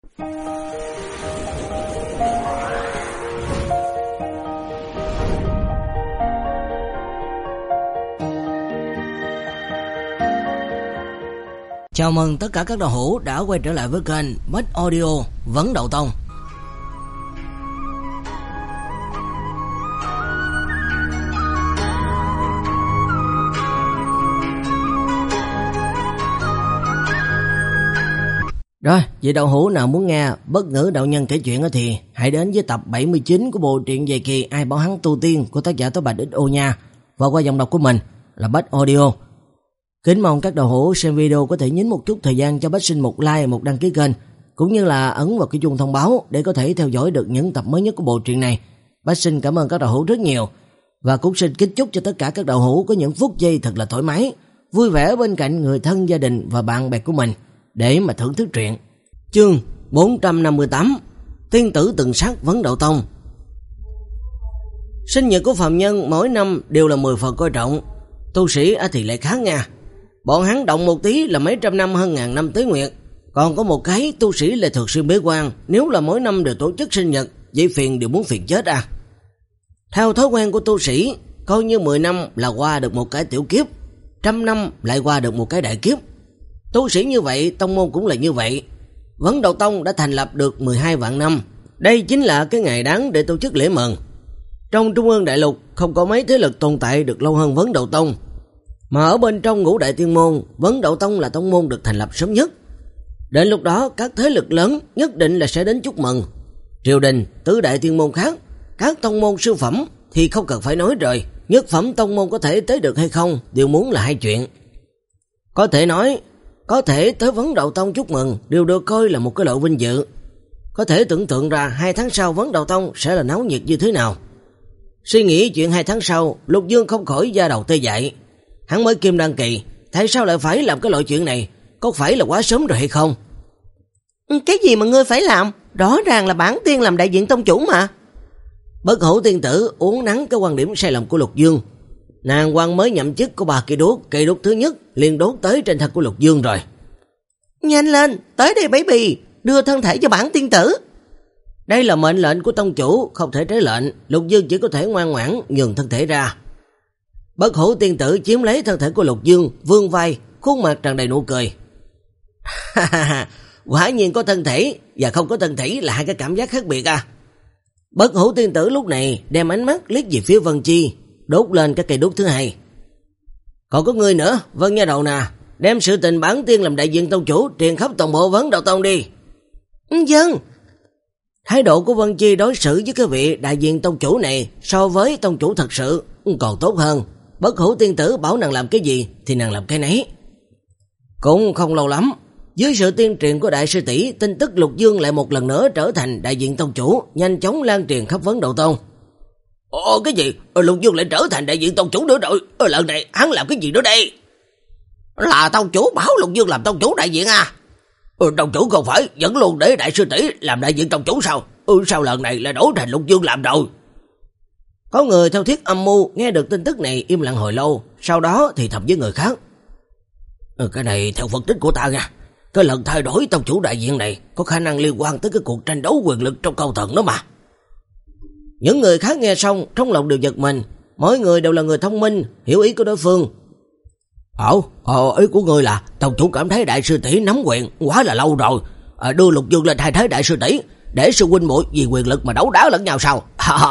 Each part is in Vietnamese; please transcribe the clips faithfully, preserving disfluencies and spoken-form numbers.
Chào mừng tất cả các đạo hữu đã quay trở lại với kênh Bách Audio Vấn Đậu Tông. Rồi, vị đạo hữu nào muốn nghe Bất Ngữ Đạo Nhân kể chuyện thì hãy đến với tập bảy mươi chín của bộ truyện dài kỳ Ai Bảo Hắn Tu Tiên của tác giả Tố Bạch ích ô nha, và qua giọng đọc của mình là Bách Audio. Kính mong các đạo hữu xem video có thể nhấn một chút thời gian cho Bách xin một like, một đăng ký kênh, cũng như là ấn vào cái chuông thông báo để có thể theo dõi được những tập mới nhất của bộ truyện này. Bách xin cảm ơn các đạo hữu rất nhiều, và cũng xin kính chúc cho tất cả các đạo hữu có những phút giây thật là thoải mái, vui vẻ bên cạnh người thân, gia đình và bạn bè của mình để mà thưởng thức truyện. Chương bốn trăm năm mươi tám, Tiên tử từng sát Vấn Đậu Tông. Sinh nhật của phàm nhân mỗi năm đều là mười phần coi trọng, tu sĩ thì lại khác nha. Bọn hắn động một tí là mấy trăm năm hơn ngàn năm Tế Nguyệt. Còn có một cái, tu sĩ là thường xuyên bế quan, nếu là mỗi năm đều tổ chức sinh nhật, vậy phiền đều muốn phiền chết à. Theo thói quen của tu sĩ, coi như mười năm là qua được một cái tiểu kiếp, trăm năm lại qua được một cái đại kiếp. Tu sĩ như vậy, tông môn cũng là như vậy. Vấn Đậu Tông đã thành lập được mười hai vạn năm. Đây chính là cái ngày đáng để tổ chức lễ mừng. Trong Trung ương Đại Lục không có mấy thế lực tồn tại được lâu hơn Vấn Đậu Tông. Mà ở bên trong ngũ đại tiên môn, Vấn Đậu Tông là tông môn được thành lập sớm nhất. Đến lúc đó các thế lực lớn nhất định là sẽ đến chúc mừng. Triều đình, tứ đại tiên môn khác, các tông môn siêu phẩm thì không cần phải nói rồi. Nhất phẩm tông môn có thể tới được hay không đều muốn là hai chuyện. Có thể nói, có thể tới Vấn Đậu Tông chúc mừng đều được coi là một cái lộ vinh dự. Có thể tưởng tượng ra hai tháng sau Vấn Đậu Tông sẽ là náo nhiệt như thế nào. Suy nghĩ chuyện hai tháng sau, Lục Dương không khỏi da đầu tê dại. Hắn mới kim đăng kỳ, tại sao lại phải làm cái loại chuyện này? Có phải là quá sớm rồi hay không? Cái gì mà ngươi phải làm? Rõ ràng là bản tiên làm đại diện tông chủ mà. Bất Hữu tiên tử uống nắng cái quan điểm sai lầm của Lục Dương. Nàng quan mới nhậm chức của bà cây đốt, cây đốt thứ nhất liền đốt tới trên thân của Lục Dương rồi. Nhanh lên, tới đây baby, đưa thân thể cho bản tiên tử. Đây là mệnh lệnh của tông chủ, không thể trái lệnh. Lục Dương chỉ có thể ngoan ngoãn nhường thân thể ra. Bất Hữu tiên tử chiếm lấy thân thể của Lục Dương, vươn vai, khuôn mặt tràn đầy nụ cười. Quả nhiên có thân thể và không có thân thể là hai cái cảm giác khác biệt à. Bất Hữu tiên tử lúc này đem ánh mắt liếc về phía Vân Chi, đốt lên cái cây đốt thứ hai. Còn có người nữa, Vân Nha Đầu nè, đem sự tình bản tiên làm đại diện tông chủ truyền khắp toàn bộ Vấn Đậu Tông đi. Vâng. Thái độ của Vân Chi đối xử với cái vị đại diện tông chủ này so với tông chủ thật sự còn tốt hơn. Bất Hữu tiên tử bảo nàng làm cái gì thì nàng làm cái nấy. Cũng không lâu lắm, dưới sự tiên truyền của đại sư tỷ, tin tức Lục Dương lại một lần nữa trở thành đại diện tông chủ, nhanh chóng lan truyền khắp Vấn Đậu Tông. Ồ, cái gì? Lục Dương lại trở thành đại diện tông chủ nữa rồi. Lần này hắn làm cái gì nữa đây? Là tông chủ bảo Lục Dương làm tông chủ đại diện à? Ừ, tông chủ không phải vẫn luôn để đại sư tỷ làm đại diện tông chủ sao? Ừ, sao lần này lại đổi thành Lục Dương làm rồi? Có người theo thuyết âm mưu nghe được tin tức này im lặng hồi lâu, sau đó thì thầm với người khác. Ừ, cái này theo phân tích của ta nha, cái lần thay đổi tông chủ đại diện này có khả năng liên quan tới cái cuộc tranh đấu quyền lực trong câu thần đó mà. Những người khác nghe xong trong lòng đều giật mình, mỗi người đều là người thông minh, hiểu ý của đối phương. Ồ, ờ, ý của người là tông chủ cảm thấy đại sư tỷ nắm quyền quá là lâu rồi, à, đưa Lục Dương lên thay thế đại sư tỷ để sư huynh muội vì quyền lực mà đấu đá lẫn nhau sao?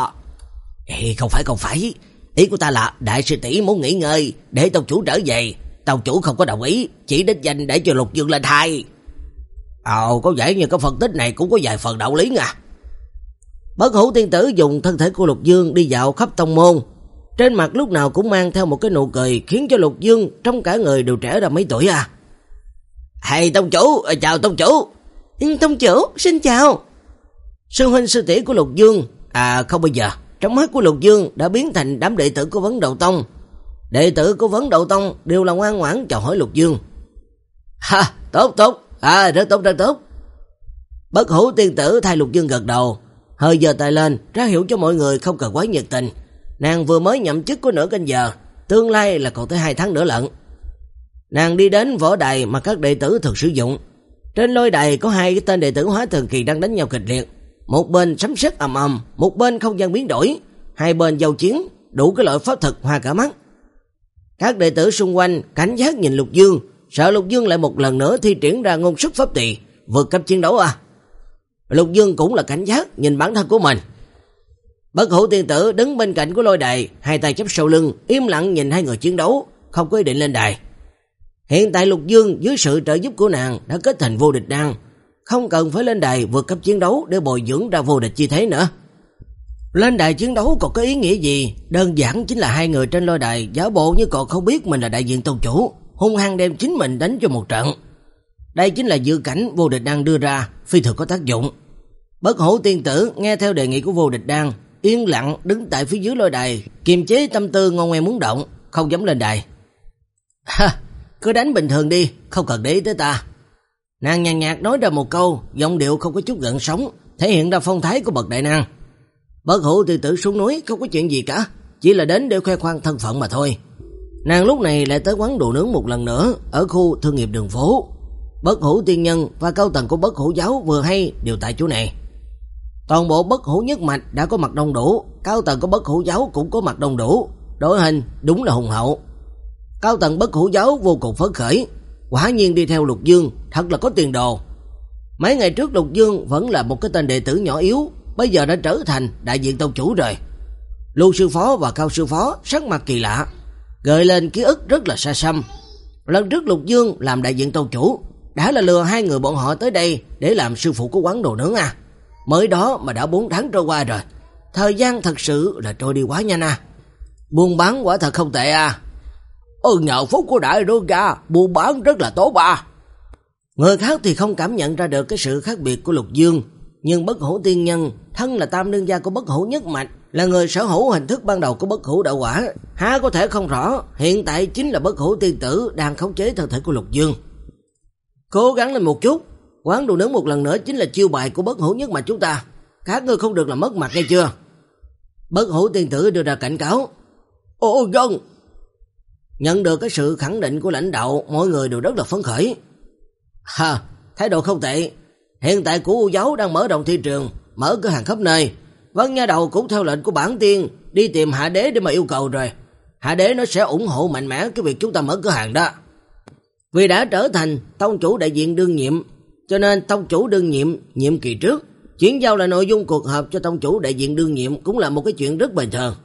Ê, không phải không phải, ý của ta là đại sư tỷ muốn nghỉ ngơi để tông chủ trở về, tông chủ không có đồng ý, chỉ đích danh để cho Lục Dương lên thay. Ồ, có vẻ như cái phân tích này cũng có vài phần đạo lý nha. Bất Hữu tiên tử dùng thân thể của Lục Dương đi dạo khắp tông môn, trên mặt lúc nào cũng mang theo một cái nụ cười khiến cho Lục Dương trong cả người đều trẻ ra mấy tuổi à. Hey tông chủ, chào tông chủ. Tông chủ, xin chào. Sư huynh sư tỷ của Lục Dương, à không bây giờ, trong mắt của Lục Dương đã biến thành đám đệ tử của Vấn Đậu Tông. Đệ tử của Vấn Đậu Tông đều là ngoan ngoãn chào hỏi Lục Dương. Ha, tốt tốt, à rất tốt rất tốt. Bất Hữu tiên tử thay Lục Dương gật đầu, hơi giơ tay lên ra hiệu cho mọi người không cần quá nhiệt tình. Nàng vừa mới nhậm chức có nửa canh giờ, tương lai là còn tới hai tháng nữa lận. Nàng đi đến võ đài mà các đệ tử thường sử dụng. Trên lôi đài có hai cái tên đệ tử Hóa Thần Kỳ đang đánh nhau kịch liệt. Một bên sấm sét ầm ầm, một bên không gian biến đổi, hai bên giao chiến, đủ cái loại pháp thuật hoa cả mắt. Các đệ tử xung quanh cảnh giác nhìn Lục Dương, sợ Lục Dương lại một lần nữa thi triển ra ngôn sức pháp tỳ, vượt cấp chiến đấu à. Lục Dương cũng là cảnh giác nhìn bản thân của mình. Bất Hủ tiên tử đứng bên cạnh của lôi đài, hai tay chắp sau lưng, im lặng nhìn hai người chiến đấu, không có ý định lên đài. Hiện tại Lục Dương dưới sự trợ giúp của nàng đã kết thành vô địch đan, không cần phải lên đài vượt cấp chiến đấu để bồi dưỡng ra vô địch chi thế nữa. Lên đài chiến đấu còn có ý nghĩa gì? Đơn giản chính là hai người trên lôi đài giả bộ như còn không biết mình là đại diện tông chủ, hung hăng đem chính mình đánh cho một trận. Đây chính là dự cảnh vô địch đan đưa ra, phi thường có tác dụng. Bất Hủ tiên tử nghe theo đề nghị của vô địch đan, yên lặng đứng tại phía dưới lôi đài, kiềm chế tâm tư ngon ngoe muốn động, không dám lên đài. Ha, cứ đánh bình thường đi, không cần để ý tới ta. Nàng nhàn nhạt nói ra một câu, giọng điệu không có chút gợn sóng, thể hiện ra phong thái của bậc đại năng. Bất Hủ tiên tử xuống núi không có chuyện gì cả, chỉ là đến để khoe khoang thân phận mà thôi. Nàng lúc này lại tới quán đồ nướng một lần nữa ở khu thương nghiệp đường phố. Bất Hủ tiên nhân và cao tầng của Bất Hủ giáo vừa hay đều tại chỗ này. Toàn bộ Bất Hủ nhất mạch đã có mặt đông đủ, cao tầng của Bất Hủ giáo cũng có mặt đông đủ, đội hình đúng là hùng hậu. Cao tầng Bất Hủ giáo vô cùng phấn khởi, quả nhiên đi theo Lục Dương thật là có tiền đồ. Mấy ngày trước Lục Dương vẫn là một cái tên đệ tử nhỏ yếu, bây giờ đã trở thành đại diện tông chủ rồi. Lưu sư phó và Cao sư phó sắc mặt kỳ lạ, gợi lên ký ức rất là xa xăm. Lần trước Lục Dương làm đại diện tông chủ đã là lừa hai người bọn họ tới đây để làm sư phụ của quán đồ nướng à. Mới đó mà đã bốn tháng trôi qua rồi, thời gian thật sự là trôi đi quá nhanh à. Buôn bán quả thật không tệ à. Ừ, nhờ phúc của đại đương gia, buôn bán rất là tốt à. Người khác thì không cảm nhận ra được cái sự khác biệt của Lục Dương, nhưng Bất Hủ tiên nhân, thân là tam đương gia của Bất Hủ nhất mạch, là người sở hữu hình thức ban đầu của Bất Hủ đạo quả, há có thể không rõ hiện tại chính là Bất Hủ tiên tử đang khống chế thân thể của Lục Dương. Cố gắng lên một chút, quán đồ nướng một lần nữa chính là chiêu bài của Bất Hủ nhất mạch chúng ta, các ngươi không được làm mất mặt nghe chưa? Bất Hủ tiên tử đưa ra cảnh cáo. Ồ dân. Nhận được cái sự khẳng định của lãnh đạo, mọi người đều rất là phấn khởi. Ha, thái độ không tệ. Hiện tại Cửu U giáo đang mở rộng thị trường, mở cửa hàng khắp nơi. Vân Nha Đầu cũng theo lệnh của bản tiên đi tìm Hạ Đế để mà yêu cầu rồi. Hạ Đế nó sẽ ủng hộ mạnh mẽ cái việc chúng ta mở cửa hàng đó. Vì đã trở thành tông chủ đại diện đương nhiệm, cho nên tông chủ đương nhiệm nhiệm kỳ trước chuyển giao là nội dung cuộc họp cho tông chủ đại diện đương nhiệm cũng là một cái chuyện rất bình thường.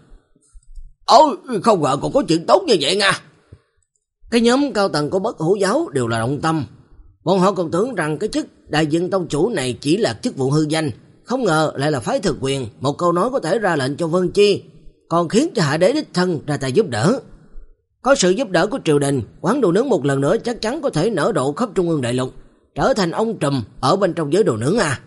Ôi, không ngờ còn có chuyện tốt như vậy nha. Cái nhóm cao tầng của Bất Hủ giáo đều là động tâm. Bọn họ còn tưởng rằng cái chức đại diện tông chủ này chỉ là chức vụ hư danh, không ngờ lại là phái thực quyền, một câu nói có thể ra lệnh cho Vân Chi, còn khiến cho Hạ Đế đích thân ra tay giúp đỡ. Có sự giúp đỡ của triều đình, quán đồ nướng một lần nữa chắc chắn có thể nở rộ khắp Trung ương đại lục, trở thành ông trùm ở bên trong giới đồ nướng à.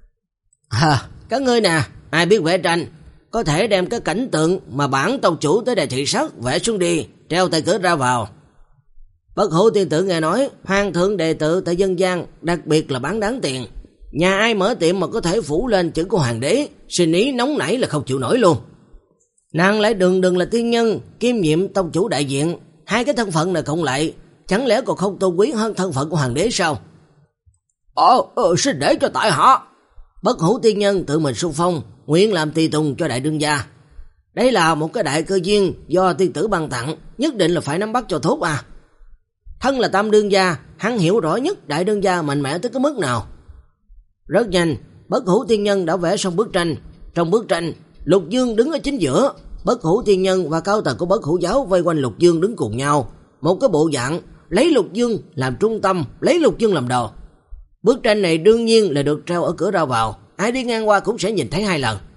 À, các ngươi nè, ai biết vẽ tranh, có thể đem cái cảnh tượng mà bản tông chủ tới đây thị sát vẽ xuống đi, treo tại cửa ra vào. Bất Hủ tiên tử nghe nói hoàng thượng đệ tử tại dân gian đặc biệt là bán đáng tiền, nhà ai mở tiệm mà có thể phủ lên chữ của hoàng đế, sinh ý nóng nảy là không chịu nổi luôn. Nàng lại đừng đừng là tiên nhân kiêm nhiệm tông chủ đại diện, hai cái thân phận này cộng lại chẳng lẽ còn không tôn quý hơn thân phận của hoàng đế sao? Ờ, ờ xin để cho tại hạ. Bất Hủ tiên nhân tự mình xung phong, nguyện làm tùy tùng cho đại đương gia. Đây là một cái đại cơ duyên do tiên tử ban tặng, nhất định là phải nắm bắt cho tốt à. Thân là tam đương gia, hắn hiểu rõ nhất đại đương gia mạnh mẽ tới cái mức nào. Rất nhanh, Bất Hủ tiên nhân đã vẽ xong bức tranh. Trong bức tranh, Lục Dương đứng ở chính giữa, Bất Hủ tiên nhân và cao tầng của Bất Hủ giáo vây quanh Lục Dương đứng cùng nhau, một cái bộ dạng lấy Lục Dương làm trung tâm, lấy Lục Dương làm đầu. Bức tranh này đương nhiên là được treo ở cửa ra vào, ai đi ngang qua cũng sẽ nhìn thấy hai lần.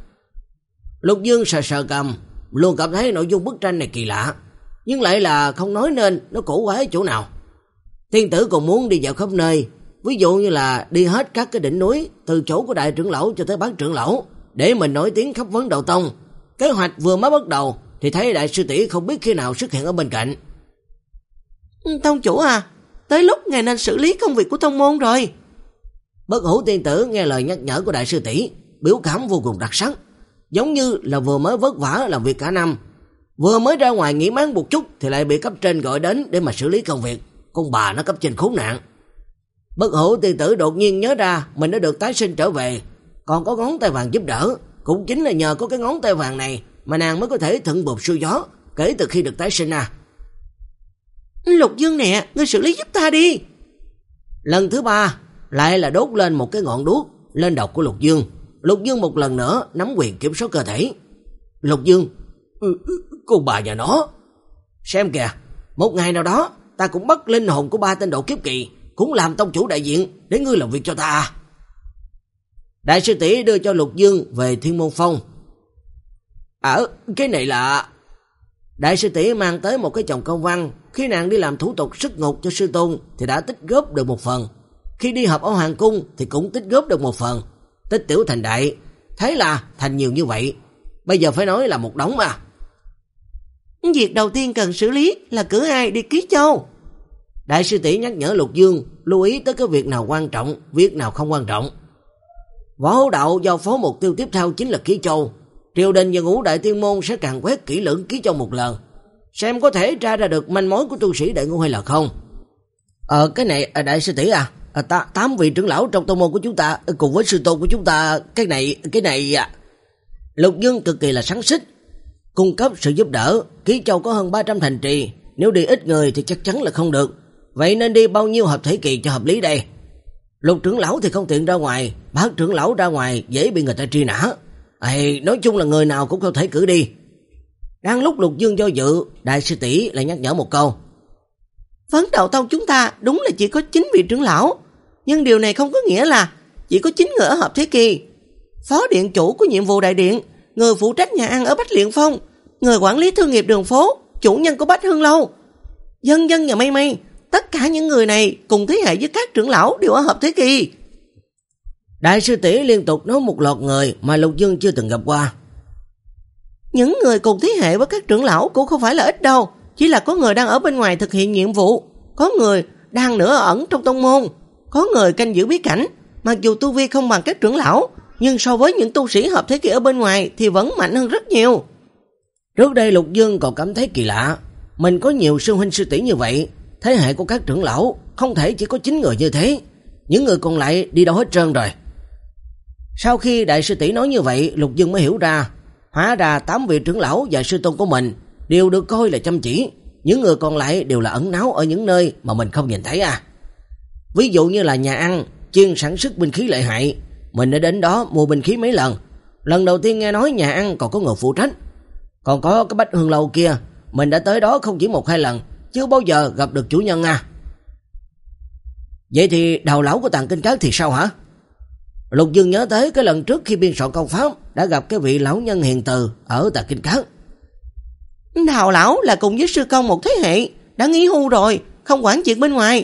Lục Dương sờ sờ cầm, luôn cảm thấy nội dung bức tranh này kỳ lạ, nhưng lại là không nói nên nó cổ quái ở chỗ nào. Tiên tử còn muốn đi dạo khắp nơi, ví dụ như là đi hết các cái đỉnh núi, từ chỗ của đại trưởng lão cho tới bát trưởng lão, để mình nổi tiếng khắp vấn đầu tông. Kế hoạch vừa mới bắt đầu thì thấy đại sư tỷ không biết khi nào xuất hiện ở bên cạnh. Tông chủ à, tới lúc ngài nên xử lý công việc của tông môn rồi. Bất Hủ tiên tử nghe lời nhắc nhở của đại sư tỷ, biểu cảm vô cùng đặc sắc, giống như là vừa mới vất vả làm việc cả năm, vừa mới ra ngoài nghỉ mát một chút thì lại bị cấp trên gọi đến để mà xử lý công việc. Con bà nó cấp trên khốn nạn. Bất Hủ tiên tử đột nhiên nhớ ra mình đã được tái sinh trở về, còn có ngón tay vàng giúp đỡ. Cũng chính là nhờ có cái ngón tay vàng này mà nàng mới có thể thuận buồm xuôi gió kể từ khi được tái sinh à. Lục Dương nè, ngươi xử lý giúp ta đi. Lần thứ ba lại là đốt lên một cái ngọn đuốc lên đầu của Lục Dương. Lục Dương một lần nữa nắm quyền kiểm soát cơ thể. Lục Dương, ừ, cô bà nhà nó, xem kìa, một ngày nào đó ta cũng bắt linh hồn của ba tên độ kiếp kỳ, cũng làm tông chủ đại diện để ngươi làm việc cho ta. Đại sư tỷ đưa cho Lục Dương về Thiên Môn Phong. Ở cái này là... Đại sư tỷ mang tới một cái chồng công văn. Khi nàng đi làm thủ tục xuất ngục cho sư tôn thì đã tích góp được một phần. Khi đi họp ở Hoàng Cung thì cũng tích góp được một phần. Tích tiểu thành đại, thế là thành nhiều như vậy. Bây giờ phải nói là một đống mà. Việc đầu tiên cần xử lý là cử ai đi Ký Châu. Đại sư tỷ nhắc nhở Lục Dương lưu ý tới cái việc nào quan trọng, việc nào không quan trọng. Võ Hữu Đạo giao phó mục tiêu tiếp theo chính là Ký Châu. Triều đình và Ngũ Đại Tiên Môn sẽ càng quét kỹ lưỡng Ký Châu một lần, xem có thể tra ra được manh mối của tu sĩ Đại Ngũ hay là không. Ờ cái này à, đại sư tỷ à, à ta, tám vị trưởng lão trong tông môn của chúng ta cùng với sư tôn của chúng ta, cái này cái này à. Lục Dương cực kỳ là sáng xích, cung cấp sự giúp đỡ. Ký Châu có hơn ba trăm thành trì, nếu đi ít người thì chắc chắn là không được. Vậy nên đi bao nhiêu hợp thể kỳ cho hợp lý đây? Lục trưởng lão thì không tiện ra ngoài, bác trưởng lão ra ngoài dễ bị người ta truy nã. Ê, nói chung là người nào cũng có thể cử đi. Đang lúc Lục Dương do dự, đại sư tỷ lại nhắc nhở một câu. Vấn Đạo Tông chúng ta đúng là chỉ có chín vị trưởng lão, nhưng điều này không có nghĩa là chỉ có chín người ở hợp thế kỳ. Phó điện chủ của nhiệm vụ đại điện, người phụ trách nhà ăn ở Bách Liện Phong, người quản lý thương nghiệp đường phố, chủ nhân của Bách Hương Lâu, dân dân và Mây Mây, tất cả những người này cùng thế hệ với các trưởng lão đều ở hợp thế kỳ. Đại sư tỷ liên tục nói một loạt người mà Lục Dương chưa từng gặp qua. Những người cùng thế hệ với các trưởng lão cũng không phải là ít đâu, chỉ là có người đang ở bên ngoài thực hiện nhiệm vụ, có người đang nửa ẩn trong tông môn, có người canh giữ bí cảnh. Mặc dù tu vi không bằng các trưởng lão, nhưng so với những tu sĩ hợp thế kỳ ở bên ngoài thì vẫn mạnh hơn rất nhiều. Trước đây Lục Dương còn cảm thấy kỳ lạ, mình có nhiều sư huynh sư tỷ như vậy, thế hệ của các trưởng lão không thể chỉ có chín người như thế, những người còn lại đi đâu hết trơn rồi. Sau khi đại sư tỷ nói như vậy, Lục Dương mới hiểu ra, hóa ra tám vị trưởng lão và sư tôn của mình đều được coi là chăm chỉ, những người còn lại đều là ẩn náu ở những nơi mà mình không nhìn thấy à. Ví dụ như là nhà ăn chuyên sản xuất binh khí lợi hại, mình đã đến đó mua binh khí mấy lần. Lần đầu tiên nghe nói nhà ăn còn có người phụ trách. Còn có cái Bách Hương Lâu kia, mình đã tới đó không chỉ một hai lần, chưa bao giờ gặp được chủ nhân à. Vậy thì đầu lão của Tàng Kinh Các thì sao hả? Lục Dương nhớ tới cái lần trước khi biên soạn công pháp đã gặp cái vị lão nhân hiền từ ở Tàng Kinh Các. Đào lão là cùng với sư công một thế hệ, đã nghỉ hưu rồi, không quản chuyện bên ngoài.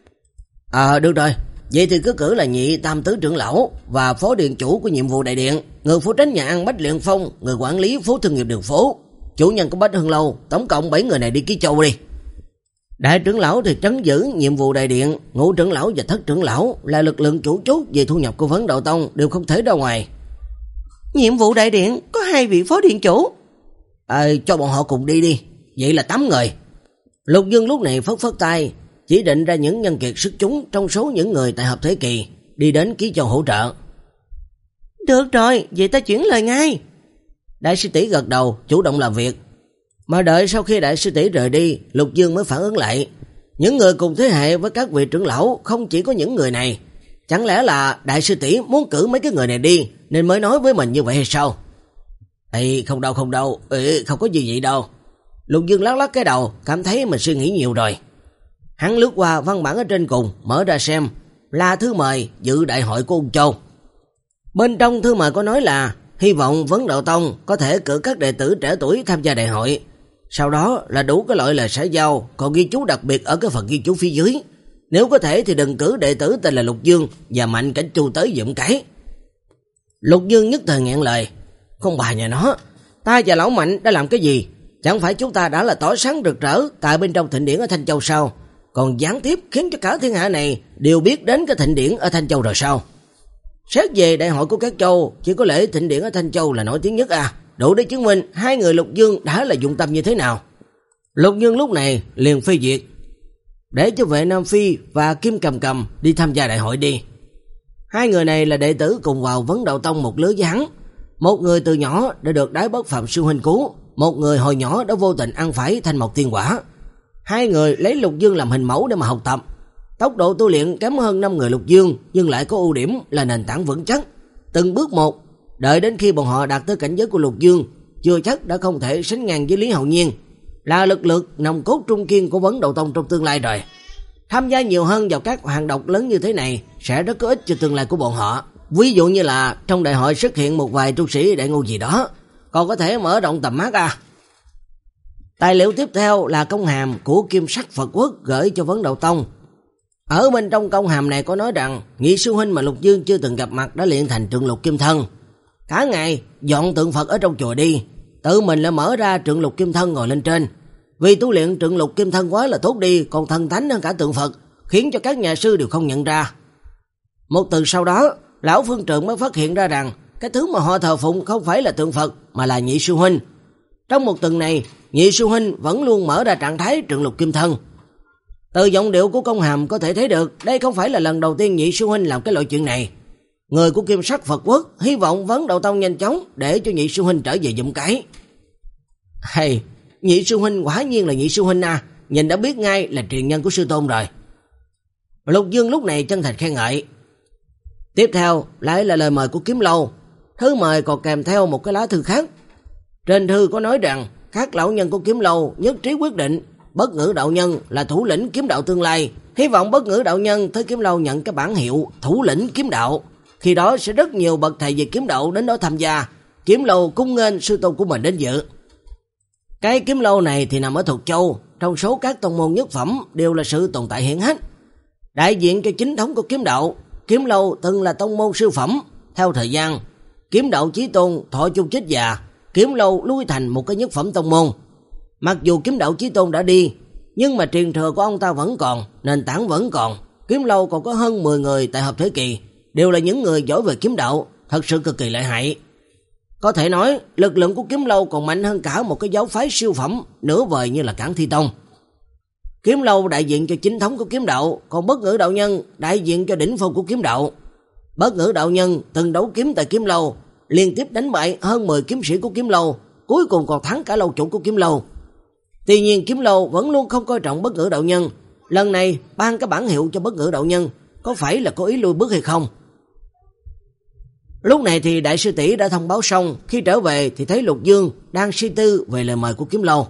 À được rồi, vậy thì cứ cử là nhị tam tứ trưởng lão và phó điện chủ của nhiệm vụ đại điện, người phụ trách nhà ăn Bách Liện Phong, người quản lý phố thương nghiệp đường phố, chủ nhân của Bách Hương Lâu, tổng cộng bảy người này đi Ký Châu đi. Đại trưởng lão thì trấn giữ nhiệm vụ đại điện, ngũ trưởng lão và thất trưởng lão là lực lượng chủ chốt về thu nhập của Vấn Đạo Tông, đều không thể ra ngoài. Nhiệm vụ đại điện có hai vị phó điện chủ. À, cho bọn họ cùng đi đi, vậy là tám người. Lục Dương lúc này phất phất tay, chỉ định ra những nhân kiệt sức chúng trong số những người tại hợp thế kỳ đi đến Ký Châu hỗ trợ. Được rồi, vậy ta chuyển lời ngay. Đại sư tỷ gật đầu, chủ động làm việc. Mà đợi sau khi đại sư tỷ rời đi, Lục Dương mới phản ứng lại. Những người cùng thế hệ với các vị trưởng lão không chỉ có những người này. Chẳng lẽ là đại sư tỷ muốn cử mấy cái người này đi nên mới nói với mình như vậy hay sao? Ê, không đâu không đâu, Ê, không có gì vậy đâu. Lục Dương lắc lắc cái đầu, cảm thấy mình suy nghĩ nhiều rồi. Hắn lướt qua văn bản ở trên cùng, mở ra xem, là thư mời dự đại hội của Ung Châu. Bên trong thư mời có nói là hy vọng Vấn Đạo Tông có thể cử các đệ tử trẻ tuổi tham gia đại hội. Sau đó là đủ cái loại lời xã giao, còn ghi chú đặc biệt ở cái phần ghi chú phía dưới. Nếu có thể thì đừng cử đệ tử tên là Lục Dương và Mạnh Cảnh Chu tới dụm cái. Lục Dương nhất thời nghẹn lời. Không bà nhà nó, ta và lão Mạnh đã làm cái gì? Chẳng phải chúng ta đã là tỏ sáng rực rỡ tại bên trong thịnh điển ở Thanh Châu sao? Còn gián tiếp khiến cho cả thiên hạ này đều biết đến cái thịnh điển ở Thanh Châu rồi sao? Xét về đại hội của các châu, chỉ có lễ thịnh điển ở Thanh Châu là nổi tiếng nhất à. Đủ để chứng minh hai người Lục Dương đã là dụng tâm như thế nào. Lục Dương lúc này liền phê duyệt. để cho Vệ Nam Phi và Kim Cầm Cầm đi tham gia đại hội đi. Hai người này là đệ tử cùng vào Vấn Đạo Tông một lứa với hắn. Một người từ nhỏ đã được Đái Bất Phàm sư huynh cứu, một người hồi nhỏ đã vô tình ăn phải Thanh Mộc Tiên Quả. Hai người lấy Lục Dương làm hình mẫu để mà học tập. Tốc độ tu luyện kém hơn năm người Lục Dương, nhưng lại có ưu điểm là nền tảng vững chắc. Từng bước một, đợi đến khi bọn họ đạt tới cảnh giới của Lục Dương, chưa chắc đã không thể sánh ngang với Lý Hậu Nhiên, là lực lượng nòng cốt trung kiên của Vấn Đạo Tông trong tương lai rồi. Tham gia nhiều hơn vào các hoạt động lớn như thế này sẽ rất có ích cho tương lai của bọn họ. Ví dụ như là trong đại hội xuất hiện một vài tu sĩ đại ngôn gì đó, còn có thể mở rộng tầm mắt à. Tài liệu tiếp theo là công hàm của Kim Sắc Phật Quốc gửi cho Vấn Đạo Tông. Ở bên trong công hàm này có nói rằng nhị sư huynh mà Lục Dương chưa từng gặp mặt đã luyện thành Trượng Lục Kim Thân. Cả ngày dọn tượng Phật ở trong chùa đi, tự mình lại mở ra Trượng Lục Kim Thân ngồi lên trên. Vì tu luyện Trượng Lục Kim Thân quá là tốt đi, còn thần thánh hơn cả tượng Phật, khiến cho các nhà sư đều không nhận ra. Một từ sau đó, lão Phương Trượng mới phát hiện ra rằng cái thứ mà họ thờ phụng không phải là tượng Phật mà là nhị sư huynh. Trong một tuần này, nhị sư huynh vẫn luôn mở ra trạng thái Trượng Lục Kim Thân. Từ giọng điệu của công hàm có thể thấy được đây không phải là lần đầu tiên nhị sư huynh làm cái loại chuyện này. Người của Kim Sắc Phật Quốc hy vọng Vấn Đạo Tông nhanh chóng để cho nhị sư huynh trở về dụm cái. Hay, nhị sư huynh quả nhiên là nhị sư huynh à, nhìn đã biết ngay là truyền nhân của sư tôn rồi. Lục Dương lúc này chân thành khen ngợi. Tiếp theo lại là lời mời của Kiếm Lâu. Thư mời còn kèm theo một cái lá thư khác. Trên thư có nói rằng các lão nhân của Kiếm Lâu nhất trí quyết định Bất Ngữ đạo nhân là thủ lĩnh kiếm đạo tương lai, hy vọng Bất Ngữ đạo nhân tới Kiếm Lâu nhận cái bản hiệu thủ lĩnh kiếm đạo. Khi đó sẽ rất nhiều bậc thầy về kiếm đạo đến đó tham gia. Kiếm Lâu cung nghênh sư tôn của mình đến dự. Cái Kiếm Lâu này thì nằm ở Thuộc Châu, trong số các tông môn nhất phẩm đều là sự tồn tại hiện hết. Đại diện cho chính thống của kiếm đạo, Kiếm Lâu từng là tông môn sư phẩm. Theo thời gian, kiếm đạo chí tôn thọ chung chết già, Kiếm Lâu lui thành một cái nhất phẩm tông môn. Mặc dù kiếm đạo chí tôn đã đi, nhưng mà truyền thừa của ông ta vẫn còn, nền tảng vẫn còn. Kiếm Lâu còn có hơn mười người tại hợp thế kỳ, đều là những người giỏi về kiếm đạo, thật sự cực kỳ lợi hại. Có thể nói, lực lượng của Kiếm Lâu còn mạnh hơn cả một cái giáo phái siêu phẩm nửa vời như là Cản Thi Tông. Kiếm Lâu đại diện cho chính thống của kiếm đạo, còn Bất Ngữ đạo nhân đại diện cho đỉnh phong của kiếm đạo. Bất Ngữ đạo nhân từng đấu kiếm tại Kiếm Lâu, liên tiếp đánh bại hơn mười kiếm sĩ của Kiếm Lâu, cuối cùng còn thắng cả lâu chủ của Kiếm Lâu. Tuy nhiên Kiếm Lâu vẫn luôn không coi trọng Bất Ngữ đạo nhân, lần này ban cái bản hiệu cho Bất Ngữ đạo nhân, có phải là có ý lui bước hay không? Lúc này thì đại sư tỷ đã thông báo xong, khi trở về thì thấy Lục Dương đang suy tư về lời mời của Kiếm Lâu.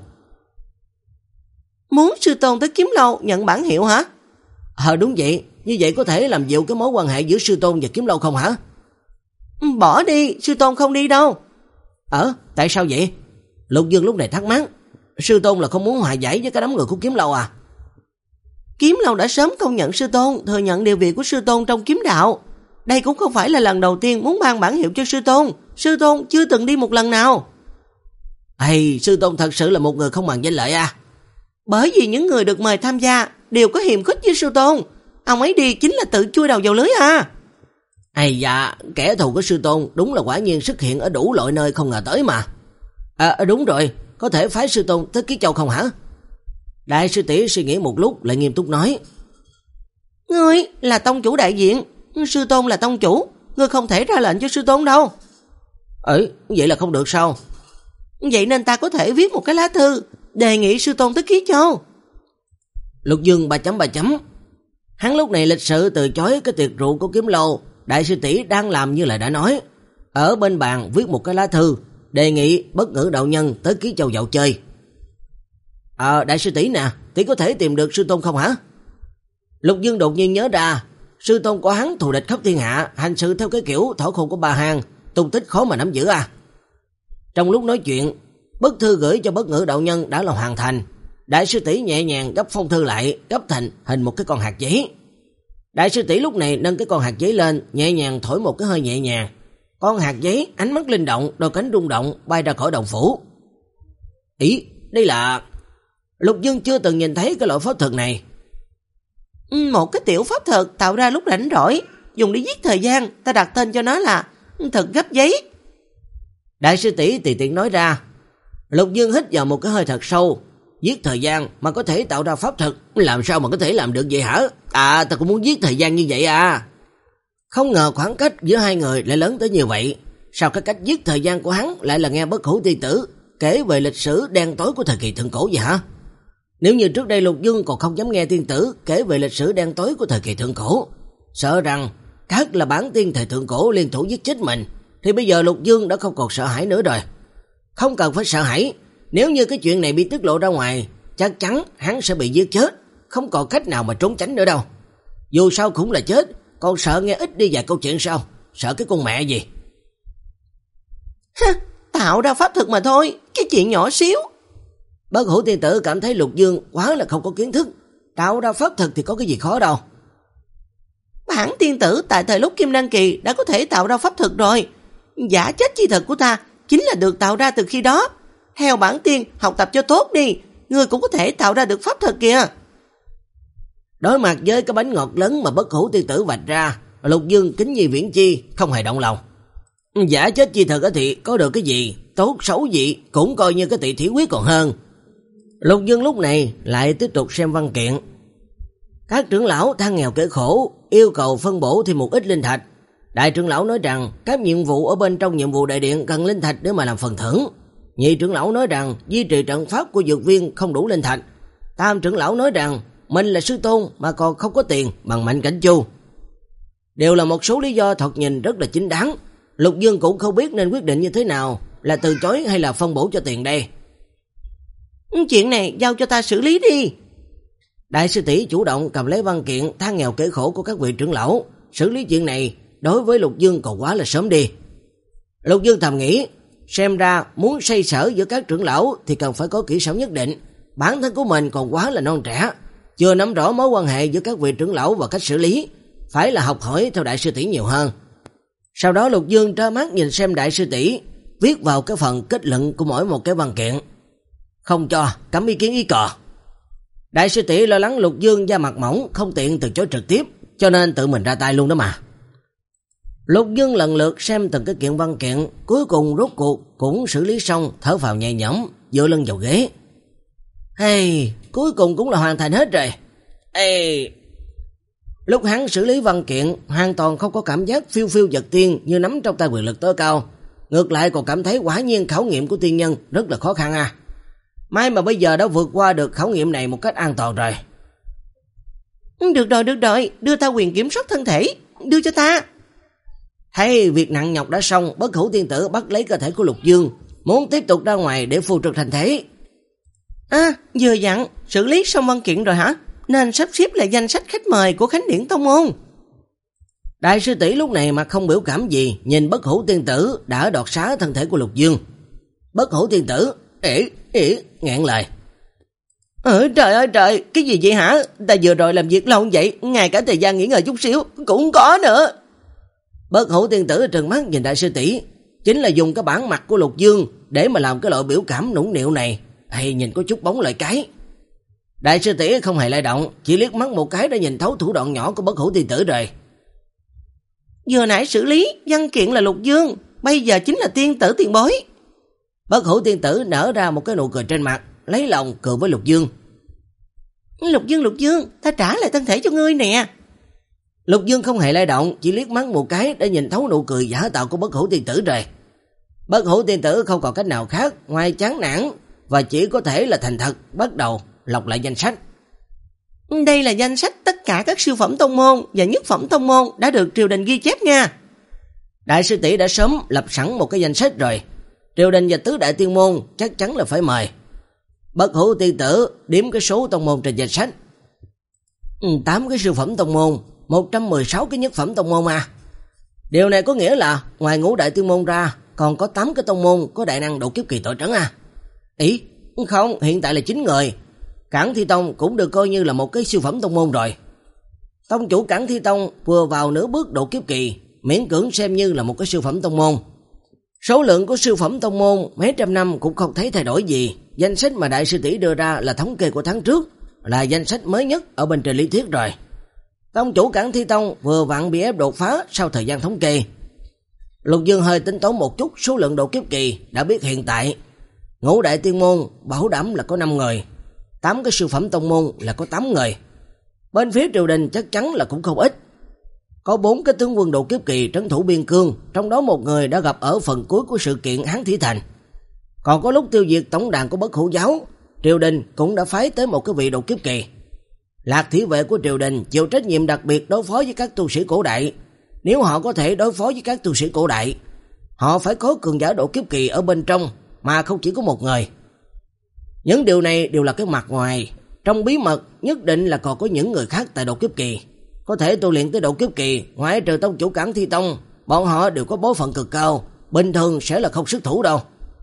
Muốn sư tôn tới Kiếm Lâu nhận bản hiệu hả? Ờ đúng vậy, như vậy có thể làm dịu cái mối quan hệ giữa sư tôn và Kiếm Lâu không hả? Bỏ đi, sư tôn không đi đâu. Ờ, tại sao vậy? Lục Dương lúc này thắc mắc. Sư tôn là không muốn hòa giải với cái đám người của Kiếm Lâu à? Kiếm Lâu đã sớm công nhận sư tôn, thừa nhận địa vị của sư tôn trong kiếm đạo. Đây cũng không phải là lần đầu tiên muốn ban bản hiệu cho sư tôn. Sư tôn chưa từng đi một lần nào. Ây, sư tôn thật sự là một người không màng danh lợi à? Bởi vì những người được mời tham gia đều có hiềm khích với sư tôn. Ông ấy đi chính là tự chui đầu vào lưới à? Ây dạ, kẻ thù của sư tôn đúng là quả nhiên xuất hiện ở đủ loại nơi không ngờ tới mà. À đúng rồi, có thể phái sư tôn tới Ký Châu không hả? Đại sư tỷ suy nghĩ một lúc lại nghiêm túc nói. Ngươi là tông chủ đại diện, sư tôn là tông chủ, ngươi không thể ra lệnh cho sư tôn đâu. Ừ, vậy là không được sao? Vậy nên ta có thể viết một cái lá thư đề nghị sư tôn tới Ký Châu. Lục Dương ba chấm ba chấm. Hắn lúc này lịch sự từ chối cái tiệc rượu của Kiếm Lâu. Đại sư tỷ đang làm như là đã nói, ở bên bàn viết một cái lá thư đề nghị Bất Ngữ đạo nhân tới Ký Châu dạo chơi. Ờ, đại sư tỷ nè, tỷ có thể tìm được sư tôn không hả? Lục Dương đột nhiên nhớ ra, sư tôn của hắn thù địch khắp thiên hạ, hành sự theo cái kiểu thổ khôn của bà Hàn, tung tích khó mà nắm giữ à. Trong lúc nói chuyện, bức thư gửi cho Bất Ngữ đạo nhân đã là hoàn thành. Đại sư tỷ nhẹ nhàng gấp phong thư lại, gấp thành hình một cái con hạt giấy. Đại sư tỷ lúc này nâng cái con hạt giấy lên, nhẹ nhàng thổi một cái hơi nhẹ nhàng. Con hạt giấy ánh mắt linh động, đôi cánh rung động bay ra khỏi động phủ. Ý, đây là... Lục Dương chưa từng nhìn thấy cái loại pháp thuật này. Một cái tiểu pháp thuật tạo ra lúc rảnh rỗi, dùng để giết thời gian, ta đặt tên cho nó là thực gấp giấy. Đại sư tỷ tùy tiện nói ra. Lục Dương hít vào một cái hơi thật sâu, Giết thời gian mà có thể tạo ra pháp thực, làm sao mà có thể làm được vậy hả? À, ta cũng muốn giết thời gian như vậy à. Không ngờ khoảng cách giữa hai người lại lớn tới như vậy. Sao cái cách giết thời gian của hắn lại là nghe Bất Hủ Tiên Tử kể về lịch sử đen tối của thời kỳ thượng cổ vậy hả? Nếu như trước đây Lục Dương còn không dám nghe tiên tử kể về lịch sử đen tối của thời kỳ thượng cổ, sợ rằng các là bản tiên thời thượng cổ liên thủ giết chết mình, thì bây giờ Lục Dương đã không còn sợ hãi nữa rồi. Không cần phải sợ hãi, nếu như cái chuyện này bị tiết lộ ra ngoài, chắc chắn hắn sẽ bị giết chết, không còn cách nào mà trốn tránh nữa đâu. Dù sao cũng là chết, còn sợ nghe ít đi vài câu chuyện sao? Sợ cái con mẹ gì? Ha, tạo ra pháp thực mà thôi, cái chuyện nhỏ xíu. Bất Hủ Tiên Tử cảm thấy Lục Dương quá là không có kiến thức, tạo ra pháp thực thì có cái gì khó đâu. Bản tiên tử tại thời lúc Kim Đan Kỳ đã có thể tạo ra pháp thực rồi. Giả chết chi thực của ta chính là được tạo ra từ khi đó. Theo bản tiên, học tập cho tốt đi, ngươi cũng có thể tạo ra được pháp thực kìa. Đối mặt với cái bánh ngọt lớn mà Bất Hủ Tiên Tử vạch ra, Lục Dương kính nhi viễn chi, không hề động lòng. Giả chết chi thực thì có được cái gì, tốt xấu gì cũng coi như cái tỳ thí quyết còn hơn. Lục Dương lúc này lại tiếp tục xem văn kiện. Các trưởng lão than nghèo kẻ khổ, yêu cầu phân bổ thêm một ít linh thạch. Đại trưởng lão nói rằng các nhiệm vụ ở bên trong nhiệm vụ đại điện cần linh thạch để mà làm phần thưởng. Nhị trưởng lão nói rằng duy trì trận pháp của dược viên không đủ linh thạch. Tam trưởng lão nói rằng mình là sư tôn mà còn không có tiền bằng Mạnh Cảnh Chu. Đều là một số lý do thoạt nhìn rất là chính đáng. Lục Dương cũng không biết nên quyết định như thế nào, là từ chối hay là phân bổ cho tiền đây. Chuyện này giao cho ta xử lý đi. Đại sư tỷ chủ động cầm lấy văn kiện than nghèo kẻ khổ của các vị trưởng lão. Xử lý chuyện này đối với Lục Dương còn quá là sớm đi. Lục Dương thầm nghĩ, xem ra muốn xây sở giữa các trưởng lão thì cần phải có kỹ xảo nhất định. Bản thân của mình còn quá là non trẻ, chưa nắm rõ mối quan hệ giữa các vị trưởng lão và cách xử lý, phải là học hỏi theo đại sư tỷ nhiều hơn. Sau đó Lục Dương trơ mắt nhìn xem đại sư tỷ viết vào cái phần kết luận của mỗi một cái văn kiện. Không cho, cấm ý kiến ý cò. Đại sư tỷ lo lắng Lục Dương da mặt mỏng, không tiện từ chối trực tiếp, cho nên tự mình ra tay luôn đó mà. Lục Dương lần lượt xem từng cái kiện văn kiện, cuối cùng rốt cuộc cũng xử lý xong, thở phào nhẹ nhõm, dựa lưng vào ghế. Hey, cuối cùng cũng là hoàn thành hết rồi. Hey. Lúc hắn xử lý văn kiện, hoàn toàn không có cảm giác phiêu phiêu vật tiên như nắm trong tay quyền lực tối cao. Ngược lại còn cảm thấy quả nhiên khảo nghiệm của tiên nhân rất là khó khăn à. May mà bây giờ đã vượt qua được khảo nghiệm này một cách an toàn rồi. Được rồi, được rồi, đưa ta quyền kiểm soát thân thể, đưa cho ta. Thấy việc nặng nhọc đã xong, Bất Hủ Tiên Tử bắt lấy cơ thể của Lục Dương, muốn tiếp tục ra ngoài để phù trực thành thế. À, vừa dặn, xử lý xong văn kiện rồi hả? Nên sắp xếp lại danh sách khách mời của Khánh Điển Tông Môn. Đại sư tỷ lúc này mà không biểu cảm gì, nhìn Bất Hủ Tiên Tử đã đoạt xá thân thể của Lục Dương. Bất Hủ Tiên Tử, ỉ, ỉ, ngẹn lời. Ờ, trời ơi trời, cái gì vậy hả? Ta vừa rồi làm việc lâu vậy, ngay cả thời gian nghỉ ngơi chút xíu cũng có nữa. Bất Hủ Tiên Tử trừng mắt nhìn đại sư tỷ, chính là dùng cái bản mặt của Lục Dương để mà làm cái loại biểu cảm nũng nịu này, hay nhìn có chút bóng lời cái. Đại sư tỷ không hề lay động, chỉ liếc mắt một cái đã nhìn thấu thủ đoạn nhỏ của Bất Hủ Tiên Tử rồi. Vừa nãy xử lý văn kiện là Lục Dương, bây giờ chính là tiên tử tiền bối. Bất Hủ Tiên Tử nở ra một cái nụ cười trên mặt, lấy lòng cười với Lục Dương. Lục Dương, Lục Dương, ta trả lại thân thể cho ngươi nè. Lục Dương không hề lay động, chỉ liếc mắt một cái đã nhìn thấu nụ cười giả tạo của Bất Hủ Tiên Tử rồi. Bất Hủ Tiên Tử không còn cách nào khác ngoài chán nản và chỉ có thể là thành thật bắt đầu lọc lại danh sách. Đây là danh sách tất cả các siêu phẩm tông môn và nhất phẩm tông môn đã được triều đình ghi chép nha. Đại sư tỷ đã sớm lập sẵn một cái danh sách rồi. Triều đình và tứ đại tiên môn chắc chắn là phải mời. Bất Hủ Tiên Tử điểm cái số tông môn trên danh sách. tám cái siêu phẩm tông môn, một trăm mười sáu cái nhất phẩm tông môn à. Điều này có nghĩa là ngoài ngũ đại tiên môn ra còn có tám cái tông môn có đại năng độ kiếp kỳ tội trấn à. Ý, không, hiện tại là chín người. Cảng Thi Tông cũng được coi như là một cái siêu phẩm tông môn rồi. Tông chủ Cảng Thi Tông vừa vào nửa bước độ kiếp kỳ, miễn cưỡng xem như là một cái siêu phẩm tông môn. Số lượng của siêu phẩm tông môn mấy trăm năm cũng không thấy thay đổi gì. Danh sách mà đại sư tỷ đưa ra là thống kê của tháng trước, là danh sách mới nhất ở bên trên lý thuyết rồi. Tông chủ Cảng Thi Tông vừa vặn bị ép đột phá sau thời gian thống kê. Lục Dương hơi tính toán một chút số lượng độ kiếp kỳ, đã biết hiện tại ngũ đại tiên môn bảo đảm là có năm người. tám cái siêu phẩm tông môn là có tám người. Bên phía triều đình chắc chắn là cũng không ít. Có bốn cái tướng quân độ kiếp kỳ trấn thủ biên cương, trong đó một người đã gặp ở phần cuối của sự kiện Hán Thủy Thành. Còn có lúc tiêu diệt tổng đàn của Bất Hủ giáo, triều đình cũng đã phái tới một cái vị độ kiếp kỳ. Lạc Thị vệ của triều đình chịu trách nhiệm đặc biệt đối phó với các tu sĩ cổ đại. Nếu họ có thể đối phó với các tu sĩ cổ đại, họ phải có cường giả độ kiếp kỳ ở bên trong, mà không chỉ có một người. Những điều này đều là cái mặt ngoài. Trong bí mật nhất định là còn có những người khác tại độ kiếp kỳ, có thể tu luyện tới độ kiếp kỳ. Ngoại trừ tông chủ Cản Thi Tông, bọn họ đều có bối phận cực cao, bình thường sẽ là không sức thủ đâu.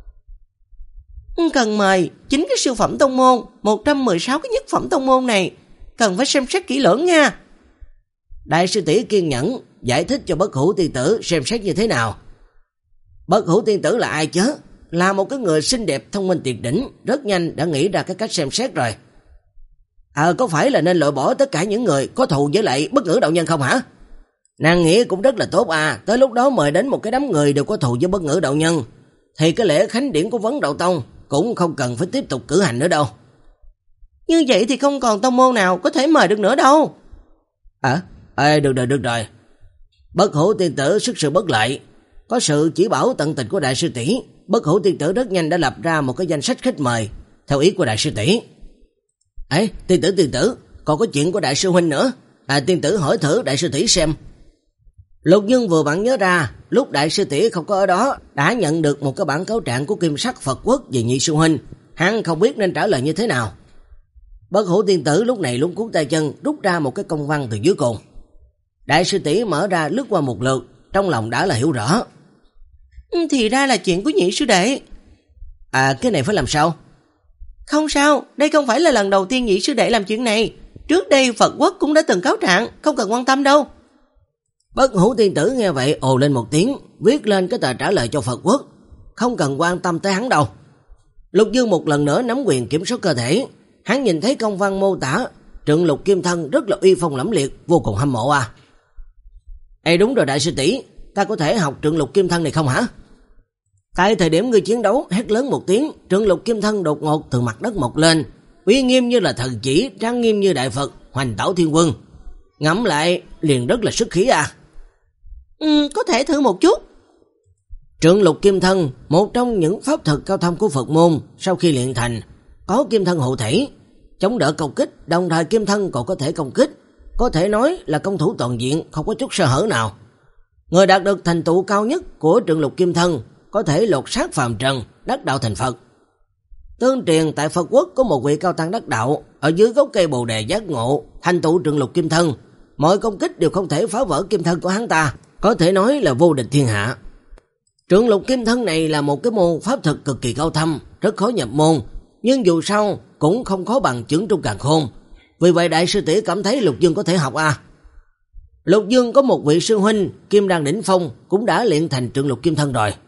Cần mời chính cái siêu phẩm tông môn, một trăm mười sáu cái nhất phẩm tông môn này cần phải xem xét kỹ lưỡng nha. Đại sư tỷ kiên nhẫn giải thích cho Bất Hủ tiên tử xem xét như thế nào. Bất Hủ tiên tử là ai chứ? Là một cái người xinh đẹp thông minh tuyệt đỉnh, rất nhanh đã nghĩ ra cái cách xem xét rồi. À, có phải là nên loại bỏ tất cả những người có thù với lại Bất Ngữ đạo nhân không hả? Nàng nghĩ cũng rất là tốt à, tới lúc đó mời đến một cái đám người đều có thù với Bất Ngữ đạo nhân, thì cái lễ khánh điển của Vấn Đạo Tông cũng không cần phải tiếp tục cử hành nữa đâu. Như vậy thì không còn tông môn nào có thể mời được nữa đâu. À, à được rồi, được rồi. Bất Hủ tiên tử sức sự bất lợi, có sự chỉ bảo tận tình của đại sư tỷ, Bất Hủ tiên tử rất nhanh đã lập ra một cái danh sách khách mời theo ý của đại sư tỷ. Ấy, tiên tử tiên tử, còn có chuyện của đại sư huynh nữa. À, tiên tử hỏi thử đại sư tỷ xem. Lục Dương vừa vặn nhớ ra, lúc đại sư tỷ không có ở đó, đã nhận được một cái bản cáo trạng của Kim Sắc Phật Quốc về nhị sư huynh, hắn không biết nên trả lời như thế nào. Bất Hủ tiên tử lúc này luống cuống tay chân rút ra một cái công văn từ dưới cùng. Đại sư tỷ mở ra lướt qua một lượt, trong lòng đã là hiểu rõ. Thì ra là chuyện của nhị sư đệ. À, cái này phải làm sao? Không sao, đây không phải là lần đầu tiên nhị sư đệ làm chuyện này. Trước đây Phật Quốc cũng đã từng cáo trạng, không cần quan tâm đâu. Bất Hủ tiên tử nghe vậy ồ lên một tiếng, viết lên cái tờ trả lời cho Phật Quốc, không cần quan tâm tới hắn đâu. Lục Dương một lần nữa nắm quyền kiểm soát cơ thể, hắn nhìn thấy công văn mô tả Trượng Lục Kim Thân rất là uy phong lẫm liệt, vô cùng hâm mộ à. Ê đúng rồi đại sư tỷ, ta có thể học Trượng Lục Kim Thân này không hả? Tại thời điểm người chiến đấu hét lớn một tiếng, Trượng Lục Kim Thân đột ngột từ mặt đất mọc lên, uy nghiêm như là thần chỉ, trang nghiêm như đại Phật, hoành tảo thiên quân. Ngẫm lại liền rất là sức khí à. Ừ, có thể thử một chút. Trượng Lục Kim Thân, một trong những pháp thuật cao thâm của Phật môn, sau khi luyện thành, có kim thân hộ thể, chống đỡ công kích, đồng thời kim thân còn có thể công kích, có thể nói là công thủ toàn diện, không có chút sơ hở nào. Người đạt được thành tựu cao nhất của Trượng Lục Kim Thân có thể lột xác phàm trần, đắc đạo thành Phật. Tương truyền tại Phật Quốc có một vị cao tăng đắc đạo, ở dưới gốc cây Bồ Đề giác ngộ, thành tựu Trượng Lục Kim Thân, mọi công kích đều không thể phá vỡ kim thân của hắn ta, có thể nói là vô địch thiên hạ. Trượng Lục Kim Thân này là một cái môn pháp thuật cực kỳ cao thâm, rất khó nhập môn, nhưng dù sao cũng không khó bằng Chưởng Trung Càn Khôn. Vì vậy đại sư tỷ cảm thấy Lục Dương có thể học à. Lục Dương có một vị sư huynh Kim Đan đỉnh phong cũng đã luyện thành Trượng Lục Kim Thân rồi.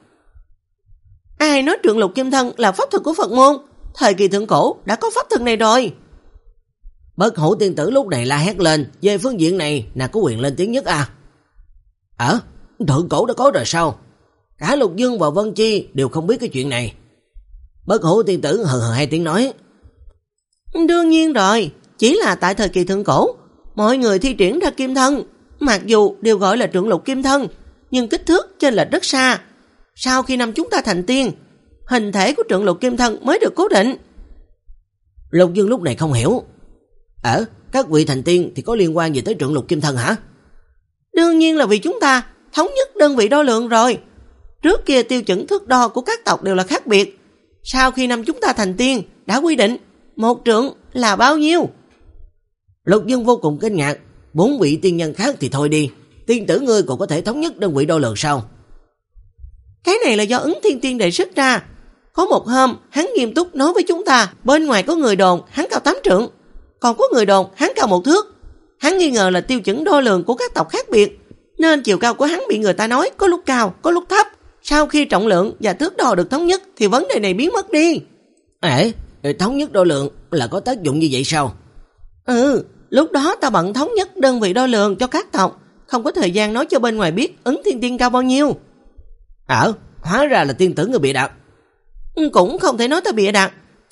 Ai nói Trượng Lục Kim Thân là pháp thuật của Phật môn? Thời kỳ thượng cổ đã có pháp thuật này rồi. Bất Hủ tiên tử lúc này la hét lên, về phương diện này nàng có quyền lên tiếng nhất à. Ờ, thượng cổ đã có rồi sao? Cả Lục Dương và Vân Chi đều không biết cái chuyện này. Bất Hủ tiên tử hừ hừ hai tiếng nói. Đương nhiên rồi, chỉ là tại thời kỳ thượng cổ, mọi người thi triển ra kim thân, mặc dù đều gọi là Trượng Lục Kim Thân, nhưng kích thước chênh lệch rất xa. Sau khi năm chúng ta thành tiên, hình thể của Trượng Lục Kim Thân mới được cố định. Lục Dương lúc này không hiểu. Ở các vị thành tiên thì có liên quan gì tới Trượng Lục Kim Thân hả? Đương nhiên là vì chúng ta thống nhất đơn vị đo lường rồi. Trước kia tiêu chuẩn thước đo của các tộc đều là khác biệt. Sau khi năm chúng ta thành tiên đã quy định một trượng là bao nhiêu. Lục Dương vô cùng kinh ngạc. Bốn vị tiên nhân khác thì thôi đi, tiên tử ngươi còn có thể thống nhất đơn vị đo lường sao? Cái này là do Ứng Thiên Tiên đề xuất ra. Có một hôm hắn nghiêm túc nói với chúng ta, bên ngoài có người đồn hắn cao tám trượng, còn có người đồn hắn cao một thước. Hắn nghi ngờ là tiêu chuẩn đo lường của các tộc khác biệt, nên chiều cao của hắn bị người ta nói có lúc cao, có lúc thấp. Sau khi trọng lượng và thước đo được thống nhất thì vấn đề này biến mất đi. Ê, thống nhất đo lượng là có tác dụng như vậy sao? Ừ, lúc đó ta bận thống nhất đơn vị đo lường cho các tộc, không có thời gian nói cho bên ngoài biết Ứng Thiên Tiên cao bao nhiêu. Ờ, hóa ra là tiên tử người bịa đặt. Cũng không thể nói ta bịa đặt,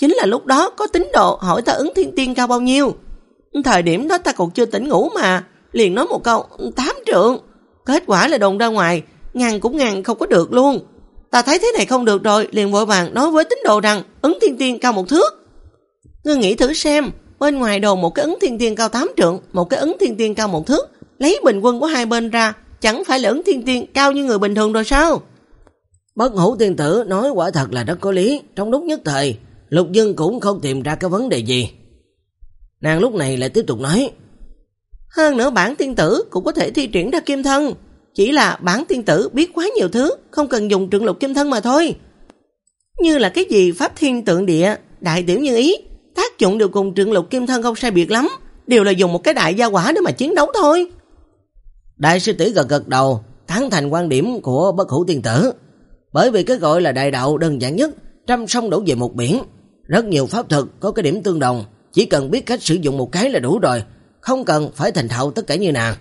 chính là lúc đó có tín đồ hỏi ta ứng thiên tiên cao bao nhiêu. Thời điểm đó ta còn chưa tỉnh ngủ mà, liền nói một câu tám trượng. Kết quả là đồn ra ngoài, ngàn cũng ngàn không có được luôn. Ta thấy thế này không được rồi, liền vội vàng nói với tín đồ rằng ứng thiên tiên cao một thước. Ngươi nghĩ thử xem, bên ngoài đồn một cái ứng thiên tiên cao tám trượng, một cái ứng thiên tiên cao một thước, lấy bình quân của hai bên ra, chẳng phải là ứng thiên tiên cao như người bình thường rồi sao? Bất Hủ tiên tử nói quả thật là rất có lý. Trong lúc nhất thời, Lục Dương cũng không tìm ra cái vấn đề gì. Nàng lúc này lại tiếp tục nói, hơn nữa bản tiên tử cũng có thể thi triển ra kim thân, chỉ là bản tiên tử biết quá nhiều thứ, không cần dùng trượng lục kim thân mà thôi. Như là cái gì pháp thiên tượng địa, đại tiểu như ý, tác dụng đều cùng trượng lục kim thân không sai biệt lắm, đều là dùng một cái đại gia quả để mà chiến đấu thôi. Đại sư tỷ gật gật đầu, tán thành quan điểm của Bất Hủ tiên tử. Bởi vì cái gọi là đại đạo đơn giản nhất, trăm sông đổ về một biển. Rất nhiều pháp thuật có cái điểm tương đồng, chỉ cần biết cách sử dụng một cái là đủ rồi, không cần phải thành thạo tất cả như nàng.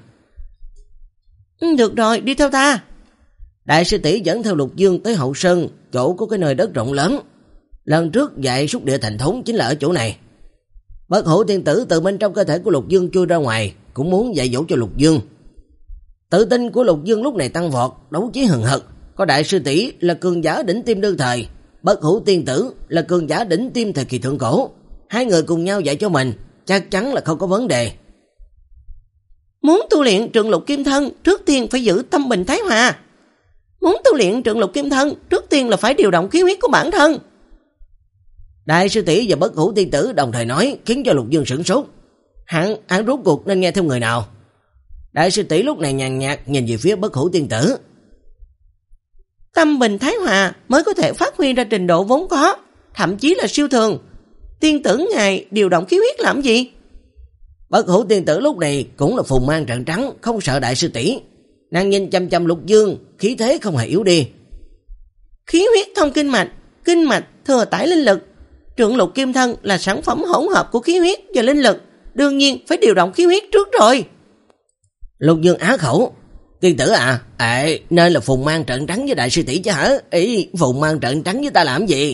Được rồi, đi theo ta. Đại sư tỷ dẫn theo Lục Dương tới hậu sơn, chỗ có cái nơi đất rộng lớn. Lần trước dạy xúc địa thành thốn chính là ở chỗ này. Bất Hủ tiên tử từ bên trong cơ thể của Lục Dương chui ra ngoài, cũng muốn dạy dỗ cho Lục Dương. Tự tin của Lục Dương lúc này tăng vọt, đấu chí hừng hực. Có đại sư tỷ là cường giả đỉnh tiêm đương thời, Bất Hủ tiên tử là cường giả đỉnh tiêm thời kỳ thượng cổ. Hai người cùng nhau dạy cho mình, chắc chắn là không có vấn đề. Muốn tu luyện trượng lục kim thân, trước tiên phải giữ tâm bình thái hòa. Muốn tu luyện trượng lục kim thân, trước tiên là phải điều động khí huyết của bản thân. Đại sư tỷ và Bất Hủ tiên tử đồng thời nói, khiến cho Lục Dương sửng sốt. Hắn, hắn rốt cuộc nên nghe theo người nào? Đại sư tỷ lúc này nhàn nhạt nhìn về phía Bất Hủ tiên tử. Tâm bình thái hòa mới có thể phát huy ra trình độ vốn có, thậm chí là siêu thường. Tiên tử ngài điều động khí huyết làm gì? Bất Hủ tiên tử lúc này cũng là phùng mang trận trắng, không sợ đại sư tỷ. Nàng nhìn chăm chăm Lục Dương, khí thế không hề yếu đi. Khí huyết thông kinh mạch, kinh mạch thừa tải linh lực. Trượng lục kim thân là sản phẩm hỗn hợp của khí huyết và linh lực, đương nhiên phải điều động khí huyết trước rồi. Lục Dương á khẩu. Tiên tử à, ệ, nên là phùng mang trận trắng với đại sư tỷ chứ hả? Ý, phùng mang trận trắng với ta làm gì?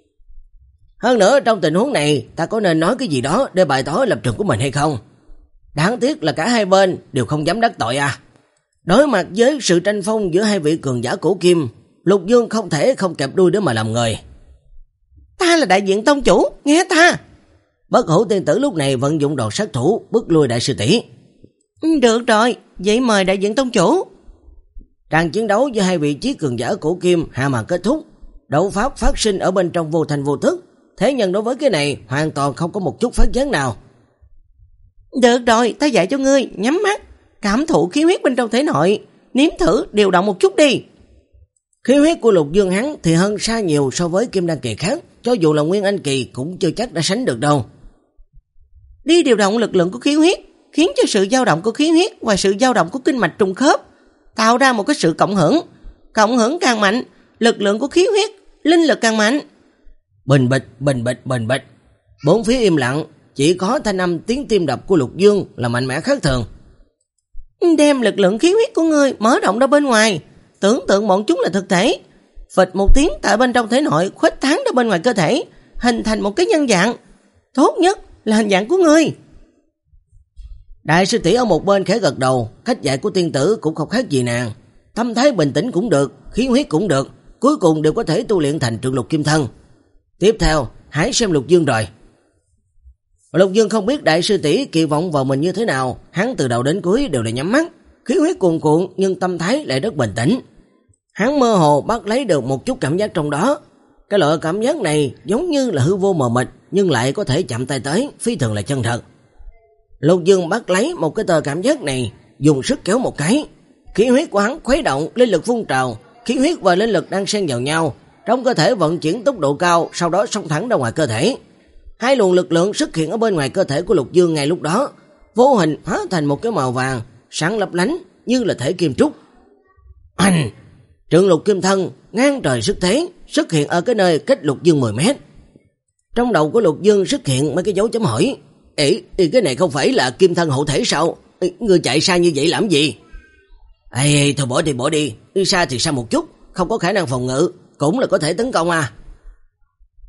Hơn nữa trong tình huống này, ta có nên nói cái gì đó để bày tỏ lập trường của mình hay không? Đáng tiếc là cả hai bên đều không dám đắc tội à. Đối mặt với sự tranh phong giữa hai vị cường giả cổ kim, Lục Dương không thể không kẹp đuôi để mà làm người. Ta là đại diện tông chủ, nghe ta. Bất Hủ tiên tử lúc này vận dụng đòn sát thủ, bức lui đại sư tỷ. Được rồi, vậy mời đại diện tông chủ. Trận chiến đấu giữa hai vị chí cường giả cổ kim hạ màn kết thúc. Đấu pháp phát sinh ở bên trong vô thành vô thức. Thế nhưng đối với cái này hoàn toàn không có một chút phát giác nào. Được rồi, ta dạy cho ngươi, nhắm mắt, cảm thụ khí huyết bên trong thể nội, nếm thử điều động một chút đi. Khí huyết của Lục Dương hắn thì hơn xa nhiều so với kim đan kỳ khác, cho dù là nguyên anh kỳ cũng chưa chắc đã sánh được đâu. Đi điều động lực lượng của khí huyết, khiến cho sự dao động của khí huyết và sự dao động của kinh mạch trùng khớp, tạo ra một cái sự cộng hưởng. Cộng hưởng càng mạnh, lực lượng của khí huyết, linh lực càng mạnh. Bình bịch, bình bịch, bình bịch. Bốn phía im lặng, chỉ có thanh âm tiếng tim đập của Lục Dương là mạnh mẽ khác thường. Đem lực lượng khí huyết của ngươi mở rộng ra bên ngoài, tưởng tượng bọn chúng là thực thể. Phịch một tiếng tại bên trong thể nội khuếch tán ra bên ngoài cơ thể, hình thành một cái nhân dạng. Tốt nhất là hình dạng của ngươi. Đại sư tỷ ở một bên khẽ gật đầu, cách dạy của tiên tử cũng không khác gì nàng. Tâm thái bình tĩnh cũng được, khí huyết cũng được, cuối cùng đều có thể tu luyện thành trượng lục kim thân. Tiếp theo, hãy xem Lục Dương rồi. Lục Dương không biết đại sư tỷ kỳ vọng vào mình như thế nào, hắn từ đầu đến cuối đều là nhắm mắt, khí huyết cuồn cuộn nhưng tâm thái lại rất bình tĩnh. Hắn mơ hồ bắt lấy được một chút cảm giác trong đó. Cái loại cảm giác này giống như là hư vô mờ mịt nhưng lại có thể chạm tay tới, phi thường là chân thật. Lục Dương bắt lấy một cái tờ cảm giác này, dùng sức kéo một cái. Khí huyết của hắn khuấy động, linh lực phun trào, khí huyết và linh lực đang xen vào nhau, trong cơ thể vận chuyển tốc độ cao, sau đó xông thẳng ra ngoài cơ thể. Hai luồng lực lượng xuất hiện ở bên ngoài cơ thể của Lục Dương ngay lúc đó, vô hình hóa thành một cái màu vàng, sáng lấp lánh như là thể kim trúc. Anh, trượng lục kim thân, ngang trời sức thế, xuất hiện ở cái nơi cách Lục Dương mười mét. Trong đầu của Lục Dương xuất hiện mấy cái dấu chấm hỏi. Ê, cái này không phải là kim thân hộ thể sao? Ê, người chạy xa như vậy làm gì? Ê, thôi bỏ đi bỏ đi, đi xa thì xa một chút, không có khả năng phòng ngự, cũng là có thể tấn công à.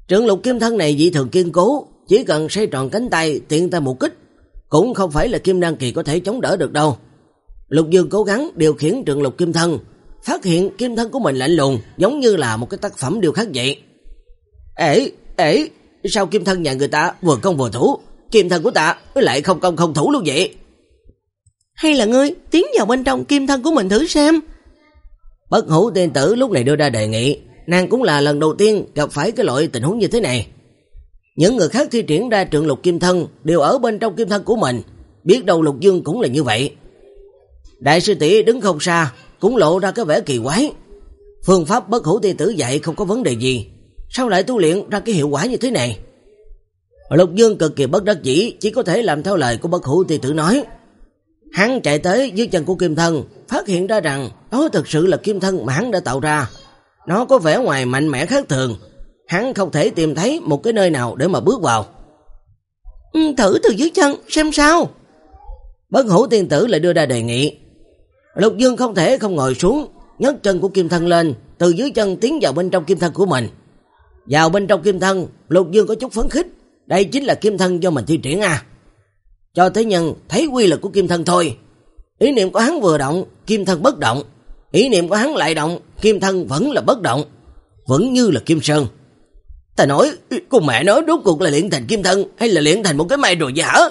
Trượng lục kim thân này dị thường kiên cố, chỉ cần xoay tròn cánh tay tiện tay một kích, cũng không phải là kim đan kỳ có thể chống đỡ được đâu. Lục Dương cố gắng điều khiển trượng lục kim thân, phát hiện kim thân của mình lạnh lùng, giống như là một cái tác phẩm điêu khắc vậy. Ê, ê, sao kim thân nhà người ta vừa công vừa thủ, kim thân của ta lại không công không thủ luôn vậy? Hay là ngươi tiến vào bên trong kim thân của mình thử xem? Bất Hủ tiên tử lúc này đưa ra đề nghị, nàng cũng là lần đầu tiên gặp phải cái loại tình huống như thế này. Những người khác thi triển ra trượng lục kim thân đều ở bên trong kim thân của mình, biết đâu Lục Dương cũng là như vậy. Đại sư tỷ đứng không xa, cũng lộ ra cái vẻ kỳ quái. Phương pháp Bất Hủ tiên tử dạy không có vấn đề gì, sao lại tu luyện ra cái hiệu quả như thế này? Lục Dương cực kỳ bất đắc dĩ, chỉ có thể làm theo lời của Bất Hủ tiên tử nói. Hắn chạy tới dưới chân của kim thân, phát hiện ra rằng đó thực sự là kim thân mà hắn đã tạo ra. Nó có vẻ ngoài mạnh mẽ khác thường, hắn không thể tìm thấy một cái nơi nào để mà bước vào. Ừ, thử từ dưới chân xem sao. Bất Hủ tiên tử lại đưa ra đề nghị. Lục Dương không thể không ngồi xuống, nhấc chân của kim thân lên, từ dưới chân tiến vào bên trong kim thân của mình. Vào bên trong kim thân, Lục Dương có chút phấn khích, đây chính là kim thân do mình thi triển à. Cho thế nhân thấy quy lực của kim thân thôi. Ý niệm của hắn vừa động, kim thân bất động. Ý niệm của hắn lại động, kim thân vẫn là bất động, vẫn như là kim sơn. Ta nói, con mẹ nói rốt cuộc là luyện thành kim thân hay là luyện thành một cái mai rồi vậy hả?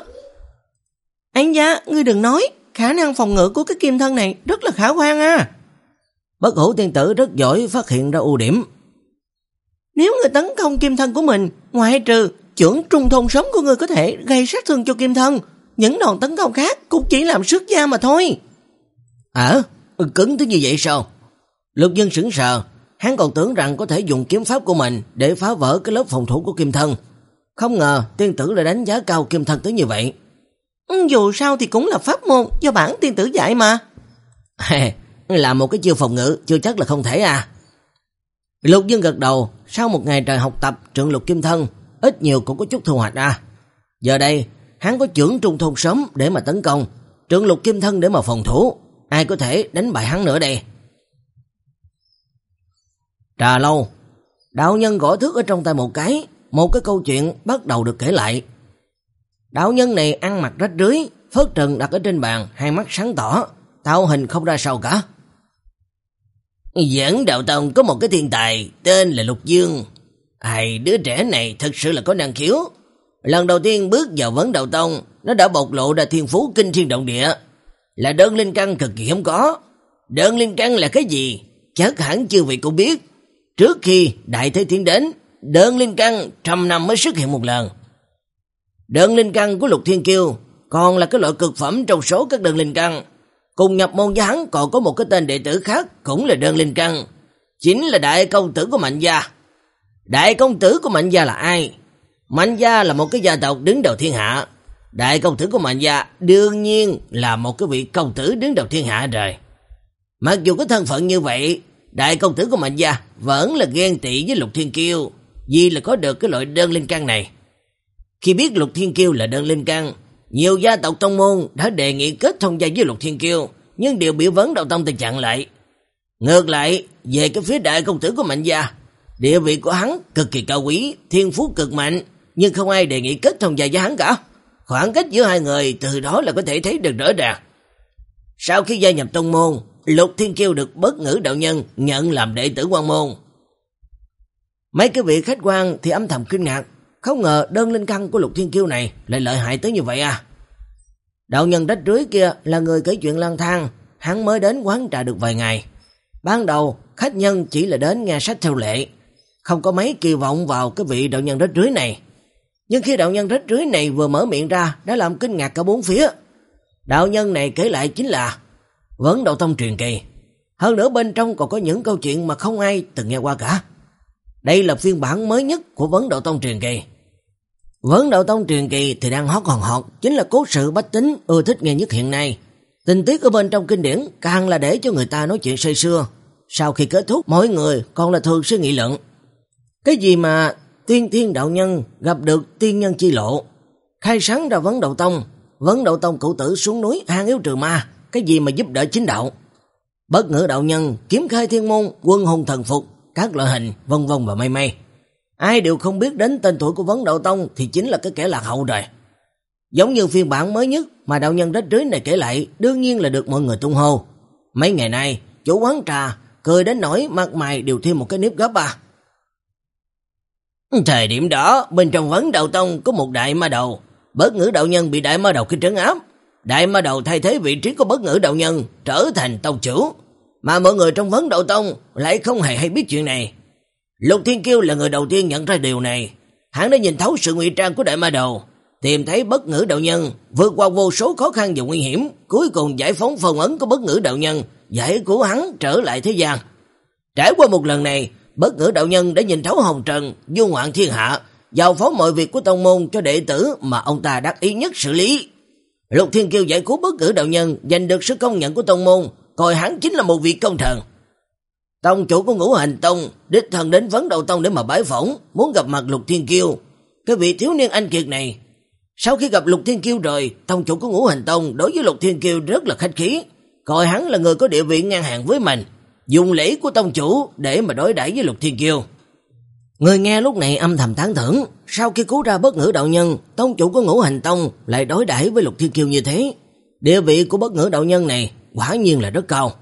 Anh gia, ngươi đừng nói, khả năng phòng ngự của cái kim thân này rất là khả quan à. Bất Hủ tiên tử rất giỏi phát hiện ra ưu điểm. Nếu người tấn công kim thân của mình, ngoại trừ chưởng trung thôn sống của người có thể gây sát thương cho kim thân, những đòn tấn công khác cũng chỉ làm xước da mà thôi. À, cứng tới như vậy sao? Lục Dương sững sờ, hắn còn tưởng rằng có thể dùng kiếm pháp của mình để phá vỡ cái lớp phòng thủ của kim thân. Không ngờ tiên tử lại đánh giá cao kim thân tới như vậy. Ừ, dù sao thì cũng là pháp môn do bản tiên tử dạy mà. Là một cái chiêu phòng ngự chưa chắc là không thể à. Lục Dương gật đầu, sau một ngày trời học tập trượng lục kim thân, ít nhiều cũng có chút thu hoạch à. Giờ đây, hắn có chưởng trung thôn sớm để mà tấn công, trượng lục kim thân để mà phòng thủ, ai có thể đánh bại hắn nữa đây. Trà lâu, đạo nhân gõ thước ở trong tay một cái, một cái câu chuyện bắt đầu được kể lại. Đạo nhân này ăn mặc rách rưới, phất trần đặt ở trên bàn, hai mắt sáng tỏ, tạo hình không ra sao cả. Giảng đạo tông có một cái thiên tài tên là Lục Dương. Ai, đứa trẻ này thật sự là có năng khiếu. Lần đầu tiên bước vào vấn đạo tông, nó đã bộc lộ ra thiên phú kinh thiên động địa, là đơn linh căn cực kỳ hiếm có. Đơn linh căn là cái gì? Chắc hẳn chư vị cũng biết. Trước khi đại thế tiến đến, đơn linh căn trăm năm mới xuất hiện một lần. Đơn linh căn của Lục Thiên Kiêu còn là cái loại cực phẩm trong số các đơn linh căn. Cùng nhập môn với hắn còn có một cái tên đệ tử khác cũng là đơn linh căn, chính là đại công tử của Mạnh gia. Đại công tử của Mạnh gia là ai? Mạnh gia là một cái gia tộc đứng đầu thiên hạ. Đại công tử của Mạnh gia đương nhiên là một cái vị công tử đứng đầu thiên hạ rồi. Mặc dù có thân phận như vậy, đại công tử của Mạnh gia vẫn là ghen tị với Lục Thiên Kiêu, vì là có được cái loại đơn linh căn này. Khi biết Lục Thiên Kiêu là đơn linh căn, nhiều gia tộc tông môn đã đề nghị kết thông gia với Lục Thiên Kiêu, nhưng đều bị vấn đạo tông từ chặn lại. Ngược lại, về cái phía đại công tử của Mạnh gia, địa vị của hắn cực kỳ cao quý, thiên phú cực mạnh, nhưng không ai đề nghị kết thông gia với hắn cả. Khoảng cách giữa hai người từ đó là có thể thấy được rõ ràng. Sau khi gia nhập tông môn, Lục Thiên Kiêu được Bất Ngữ đạo nhân nhận làm đệ tử quan môn. Mấy cái vị khách quan thì âm thầm kinh ngạc, không ngờ đơn linh căn của Lục Thiên Kiêu này lại lợi hại tới như vậy à. Đạo nhân rách rưới kia là người kể chuyện lang thang, hắn mới đến quán trà được vài ngày. Ban đầu, khách nhân chỉ là đến nghe sách theo lệ, không có mấy kỳ vọng vào cái vị đạo nhân rách rưới này. Nhưng khi đạo nhân rách rưới này vừa mở miệng ra, đã làm kinh ngạc cả bốn phía. Đạo nhân này kể lại chính là Vấn Đạo Tông truyền kỳ. Hơn nữa bên trong còn có những câu chuyện mà không ai từng nghe qua cả. Đây là phiên bản mới nhất của Vấn Đạo Tông truyền kỳ. Vấn Đạo Tông truyền kỳ thì đang hot hòn hot, chính là cốt sự bách tính ưa thích nghe nhất hiện nay. Tình tiết ở bên trong kinh điển càng là để cho người ta nói chuyện say sưa. Sau khi kết thúc, mỗi người còn là thường suy nghị luận. Cái gì mà tiên thiên đạo nhân gặp được tiên nhân chi lộ, khai sáng ra Vấn Đạo Tông, Vấn Đạo Tông cửu tử xuống núi hang yếu trừ ma, cái gì mà giúp đỡ chính đạo, Bất Ngữ đạo nhân kiếm khai thiên môn, quân hùng thần phục, các loại hình vân vân và mây mây. Ai đều không biết đến tên tuổi của Vấn Đạo Tông thì chính là cái kẻ lạc hậu rồi. Giống như phiên bản mới nhất mà đạo nhân rách rưới này kể lại, đương nhiên là được mọi người tung hô. Mấy ngày nay, chủ quán trà cười đến nỗi mặt mày đều thêm một cái nếp gấp à. Thời điểm đó, bên trong Vấn Đạo Tông có một đại ma đầu, Bất Ngữ đạo nhân bị đại ma đầu kia trấn áp. Đại ma đầu thay thế vị trí của Bất Ngữ đạo nhân, trở thành tông chủ. Mà mọi người trong Vấn Đạo Tông lại không hề hay biết chuyện này. Lục Thiên Kiêu là người đầu tiên nhận ra điều này. Hắn đã nhìn thấu sự ngụy trang của đại ma đầu, tìm thấy Bất Ngữ đạo nhân, vượt qua vô số khó khăn và nguy hiểm, cuối cùng giải phóng phong ấn của Bất Ngữ đạo nhân, giải cứu hắn trở lại thế gian. Trải qua một lần này, Bất Ngữ đạo nhân đã nhìn thấu hồng trần, du ngoạn thiên hạ, giao phó mọi việc của tông môn cho đệ tử mà ông ta đắc ý nhất xử lý. Lục Thiên Kiêu giải cứu Bất Ngữ đạo nhân, giành được sự công nhận của tông môn, coi hắn chính là một vị công thần. Tông chủ của Ngũ Hành Tông đích thân đến Vấn Đạo Tông để mà bái phỏng, muốn gặp mặt Lục Thiên Kiêu. Cái vị thiếu niên anh kiệt này, sau khi gặp Lục Thiên Kiêu rồi, tông chủ của Ngũ Hành Tông đối với Lục Thiên Kiêu rất là khách khí, coi hắn là người có địa vị ngang hàng với mình, dùng lễ của tông chủ để mà đối đãi với Lục Thiên Kiêu. Người nghe lúc này âm thầm tán thưởng, sau khi cứu ra Bất Ngữ đạo nhân, tông chủ của Ngũ Hành Tông lại đối đãi với Lục Thiên Kiêu như thế. Địa vị của Bất Ngữ đạo nhân này quả nhiên là rất cao.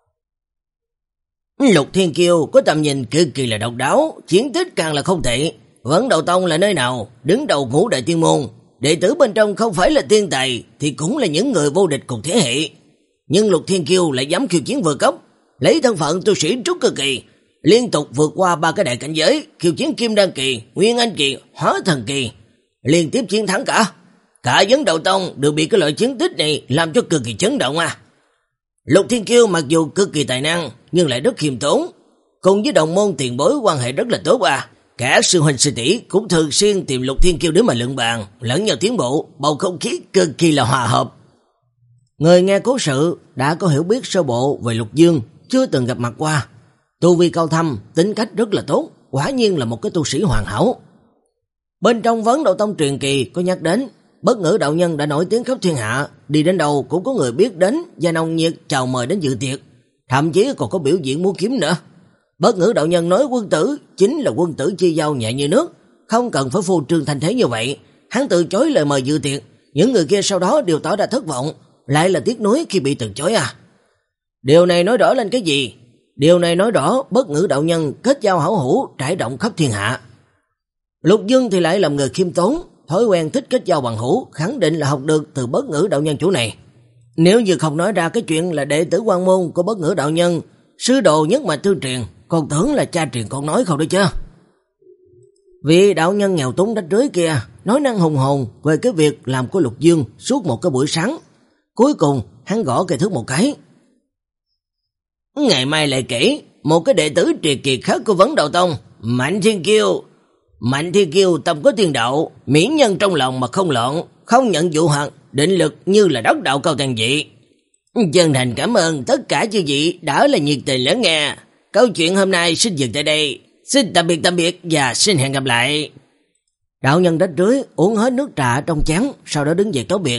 Lục Thiên Kiêu có tầm nhìn cực kỳ là độc đáo, chiến tích càng là không tệ. Vấn Đạo Tông là nơi nào đứng đầu ngũ đại tiên môn, đệ tử bên trong không phải là tiên tài thì cũng là những người vô địch cùng thế hệ. Nhưng Lục Thiên Kiêu lại dám khiêu chiến vượt cấp, lấy thân phận tu sĩ trúc cơ kỳ, liên tục vượt qua ba cái đại cảnh giới, khiêu chiến kim đan kỳ, nguyên anh kỳ, hóa thần kỳ, liên tiếp chiến thắng cả. Cả Vấn Đạo Tông đều bị cái loại chiến tích này làm cho cực kỳ chấn động à. Lục Thiên Kiêu mặc dù cực kỳ tài năng nhưng lại rất khiêm tốn, cùng với đồng môn tiền bối quan hệ rất là tốt à. Cả sư huynh sư tỷ cũng thường xuyên tìm Lục Thiên Kiêu để mà luận bàn, lẫn nhau tiến bộ, bầu không khí cực kỳ là hòa hợp. Người nghe cố sự đã có hiểu biết sơ bộ về Lục Dương, chưa từng gặp mặt qua. Tu vi cao thâm, tính cách rất là tốt, quả nhiên là một cái tu sĩ hoàn hảo. Bên trong Vấn Đạo Tông truyền kỳ có nhắc đến, Bất Ngữ đạo nhân đã nổi tiếng khắp thiên hạ, đi đến đâu cũng có người biết đến và nồng nhiệt chào mời đến dự tiệc, thậm chí còn có biểu diễn múa kiếm nữa. Bất Ngữ đạo nhân nói quân tử chính là quân tử chi giao nhẹ như nước, không cần phải phô trương thanh thế như vậy. Hắn từ chối lời mời dự tiệc, những người kia sau đó đều tỏ ra thất vọng, lại là tiếc nuối khi bị từ chối à. Điều này nói rõ lên cái gì? Điều này nói rõ Bất Ngữ đạo nhân kết giao hảo hữu trải rộng khắp thiên hạ. Lục Dương thì lại làm người khiêm tốn, thói quen thích kết giao bằng hữu, khẳng định là học được từ Bất Ngữ đạo nhân chủ này. Nếu như không nói ra cái chuyện là đệ tử quan môn của Bất Ngữ đạo nhân, sư đồ nhất mạch tương truyền, còn tưởng là cha truyền con nói không đấy chứ. Vị đạo nhân nghèo túng rách rưới kia nói năng hùng hồn về cái việc làm của Lục Dương suốt một cái buổi sáng. Cuối cùng hắn gõ cây thước một cái. Ngày mai lại kể một cái đệ tử truyền kỳ khác của Vấn Đạo Tông, Mạnh Thiên Kiêu. Mạnh Thiên Kiêu tâm có tiên đạo, miễn nhân trong lòng mà không loạn, không nhận dụ hoặc, định lực như là đốc đạo cao tàn dị. Chân thành cảm ơn tất cả chư vị đã là nhiệt tình lắng nghe. Câu chuyện hôm nay xin dừng tại đây. Xin tạm biệt tạm biệt và xin hẹn gặp lại. Đạo nhân rách rưới uống hết nước trà trong chén, sau đó đứng dậy cáo biệt.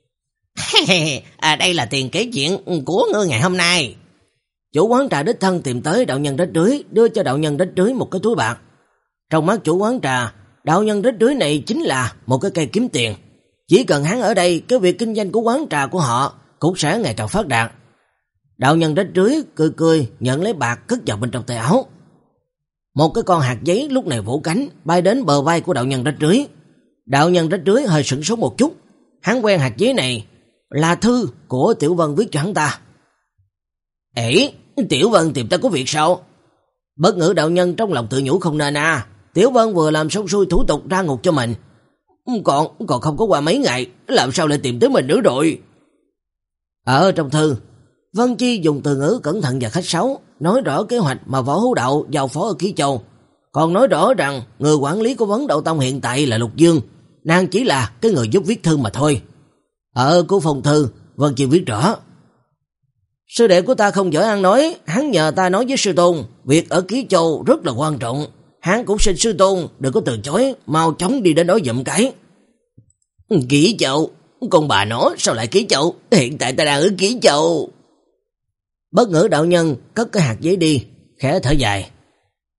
À, đây là tiền kể chuyện của ngươi ngày hôm nay. Chủ quán trà đích thân tìm tới đạo nhân rách rưới, đưa cho đạo nhân rách rưới một cái túi bạc. Trong mắt chủ quán trà, đạo nhân rách rưới này chính là một cái cây kiếm tiền. Chỉ cần hắn ở đây, cái việc kinh doanh của quán trà của họ cũng sẽ ngày càng phát đạt. Đạo nhân rách rưới cười cười nhận lấy bạc cất vào bên trong tay áo. Một cái con hạt giấy lúc này vỗ cánh bay đến bờ vai của đạo nhân rách rưới. Đạo nhân rách rưới hơi sửng sốt một chút. Hắn quen hạt giấy này là thư của Tiểu Vân viết cho hắn ta. Ê, Tiểu Vân tìm ta có việc sao? Bất Ngữ đạo nhân trong lòng tự nhủ không nên à. Tiểu Vân vừa làm xong xuôi thủ tục ra ngục cho mình, Còn còn không có qua mấy ngày, làm sao lại tìm tới mình nữa rồi? Ở trong thư, Vân Chi dùng từ ngữ cẩn thận và khách sáo, nói rõ kế hoạch mà Võ Hữu Đạo giao phó ở Ký Châu, còn nói rõ rằng người quản lý của Vấn Đạo Tông hiện tại là Lục Dương, nàng chỉ là cái người giúp viết thư mà thôi. Ở của phòng thư, Vân Chi viết rõ: sư đệ của ta không giỏi ăn nói, hắn nhờ ta nói với sư tôn, việc ở Ký Châu rất là quan trọng. Hắn cũng xin sư tôn đừng có từ chối, mau chóng đi đến đó dụm cái. Ký Châu? Con bà nó sao lại Ký Châu? Hiện tại ta đang ở Ký Châu. Bất Ngữ đạo nhân cất cái hạt giấy đi, khẽ thở dài.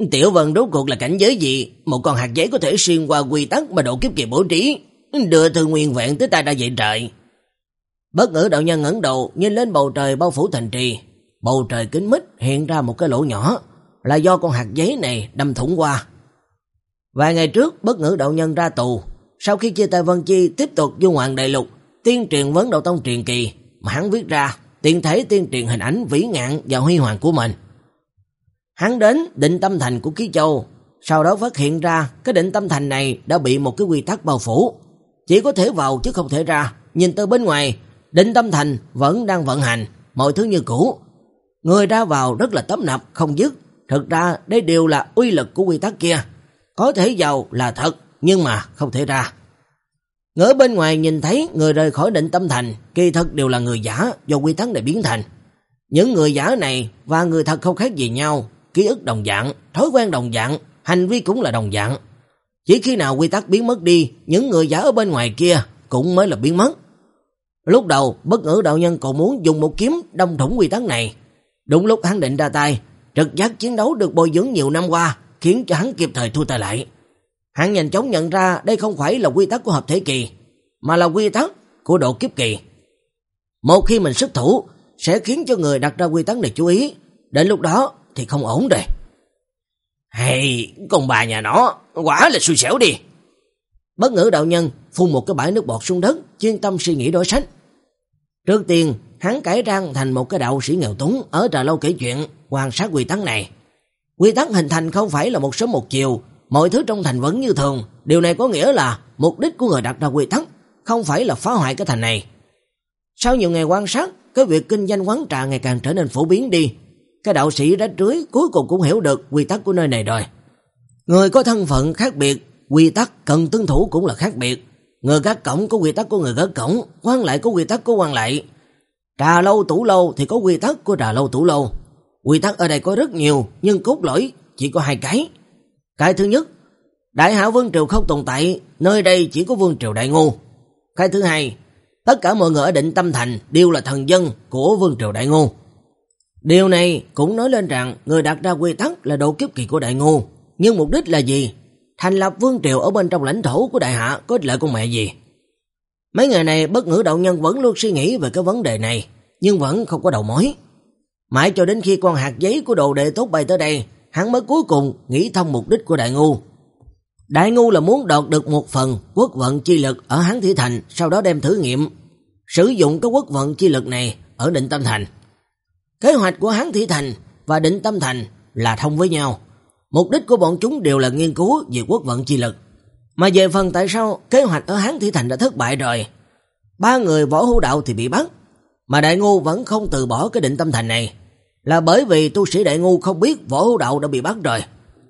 Tiểu Vân rốt cuộc là cảnh giới gì? Một con hạt giấy có thể xuyên qua quy tắc mà độ kiếp kỳ bố trí, đưa từ nguyên vẹn tới ta đã vậy trời. Bất Ngữ đạo nhân ngẩng đầu nhìn lên bầu trời bao phủ thành trì. Bầu trời kín mít hiện ra một cái lỗ nhỏ, là do con hạt giấy này đâm thủng qua. Vài ngày trước, Bất Ngữ đạo nhân ra tù, sau khi chia tay Vân Chi tiếp tục du ngoạn đại lục, tiên truyền Vấn Đạo Tông truyền kỳ mà hắn viết ra, tiện thể tiên truyền hình ảnh vĩ ngạn và huy hoàng của mình. Hắn đến Định Tâm Thành của Ký Châu, sau đó phát hiện ra cái Định Tâm Thành này đã bị một cái quy tắc bao phủ, chỉ có thể vào chứ không thể ra. Nhìn từ bên ngoài, Định Tâm Thành vẫn đang vận hành, mọi thứ như cũ. Người ra vào rất là tấp nập không dứt. Thực ra đây đều là uy lực của quy tắc kia. Có thể vào là thật, nhưng mà không thể ra. Ngỡ bên ngoài nhìn thấy người rời khỏi Định Tâm Thành, kỳ thật đều là người giả do quy tắc này biến thành. Những người giả này và người thật không khác gì nhau, ký ức đồng dạng, thói quen đồng dạng, hành vi cũng là đồng dạng. Chỉ khi nào quy tắc biến mất đi, những người giả ở bên ngoài kia cũng mới là biến mất. Lúc đầu, Bất Ngữ đạo nhân còn muốn dùng một kiếm đâm thủng quy tắc này. Đúng lúc hắn định ra tay, trực giác chiến đấu được bồi dưỡng nhiều năm qua, khiến cho hắn kịp thời thu tay lại. Hắn nhanh chóng nhận ra đây không phải là quy tắc của hợp thể kỳ, mà là quy tắc của độ kiếp kỳ. Một khi mình xuất thủ, sẽ khiến cho người đặt ra quy tắc này chú ý, đến lúc đó thì không ổn rồi. Hey, con bà nhà nó, quả là xui xẻo đi. Bất Ngữ đạo nhân phun một cái bãi nước bọt xuống đất, chuyên tâm suy nghĩ đối sách. Trước tiên, hắn cải trang thành một cái đạo sĩ nghèo túng ở trà lâu kể chuyện, quan sát quy tắc này. Quy tắc hình thành không phải là một sớm một chiều, mọi thứ trong thành vẫn như thường. Điều này có nghĩa là mục đích của người đặt ra quy tắc không phải là phá hoại cái thành này. Sau nhiều ngày quan sát, cái việc kinh doanh quán trà ngày càng trở nên phổ biến đi. Cái đạo sĩ rách rưới cuối cùng cũng hiểu được quy tắc của nơi này rồi. Người có thân phận khác biệt, quy tắc cần tuân thủ cũng là khác biệt. Người gác cổng có quy tắc của người gác cổng, quan lại có quy tắc của quan lại. Trà lâu tủ lâu thì có quy tắc của trà lâu tủ lâu. Quy tắc ở đây có rất nhiều, nhưng cốt lõi chỉ có hai cái. Cái thứ nhất, Đại Hạ Vương Triều không tồn tại, nơi đây chỉ có Vương Triều Đại Ngô. Cái thứ hai, tất cả mọi người ở Định Tâm Thành đều là thần dân của Vương Triều Đại Ngô. Điều này cũng nói lên rằng người đặt ra quy tắc là độ kiếp kỳ của Đại Ngô, nhưng mục đích là gì? Thành lập Vương Triều ở bên trong lãnh thổ của Đại Hạ có ích lợi con mẹ gì? Mấy ngày này Bất Ngữ đạo nhân vẫn luôn suy nghĩ về cái vấn đề này, nhưng vẫn không có đầu mối. Mãi cho đến khi con hạt giấy của đồ đệ tốt bay tới đây, hắn mới cuối cùng nghĩ thông mục đích của Đại Ngô. Đại Ngô là muốn đoạt được một phần quốc vận chi lực ở Hán Thị Thành, sau đó đem thử nghiệm sử dụng cái quốc vận chi lực này ở Định Tâm Thành. Kế hoạch của Hán Thị Thành và Định Tâm Thành là thông với nhau. Mục đích của bọn chúng đều là nghiên cứu về quốc vận chi lực. Mà về phần tại sao kế hoạch ở Hán Thị Thành đã thất bại rồi, ba người Võ Hữu Đạo thì bị bắt, mà Đại Ngô vẫn không từ bỏ cái Định Tâm Thành này, là bởi vì tu sĩ Đại Ngô không biết Võ Hữu Đạo đã bị bắt rồi.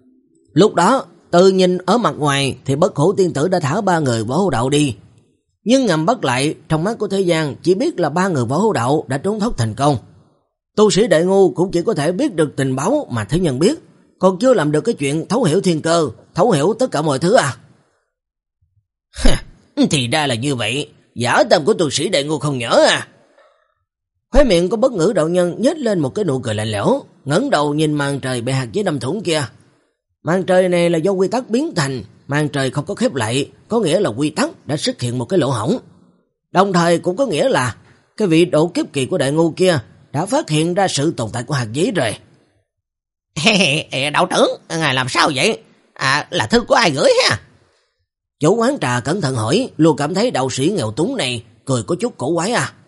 Lúc đó, từ nhìn ở mặt ngoài thì Bất Hủ tiên tử đã thả ba người Võ Hữu Đạo đi, nhưng ngầm bắt lại, trong mắt của thế gian chỉ biết là ba người Võ Hữu Đạo đã trốn thoát thành công. Tu sĩ Đại Ngô cũng chỉ có thể biết được tình báo mà thế nhân biết, còn chưa làm được cái chuyện thấu hiểu thiên cơ, thấu hiểu tất cả mọi thứ à. Thì ra là như vậy, giả tâm của tu sĩ Đại Ngô không nhỏ à. Khóe miệng của Bất Ngữ đạo nhân nhếch lên một cái nụ cười lạnh lẽo, ngẩng đầu nhìn màn trời bị hạt giấy đâm thủng kia. Màn trời này là do quy tắc biến thành, màn trời không có khép lại, có nghĩa là quy tắc đã xuất hiện một cái lỗ hổng. Đồng thời cũng có nghĩa là cái vị độ kiếp kỳ của Đại Ngô kia đã phát hiện ra sự tồn tại của hạt giấy rồi. Đạo trưởng, ngài làm sao vậy? À, là thư của ai gửi ha? Chủ quán trà cẩn thận hỏi, luôn cảm thấy đạo sĩ nghèo túng này cười có chút cổ quái à.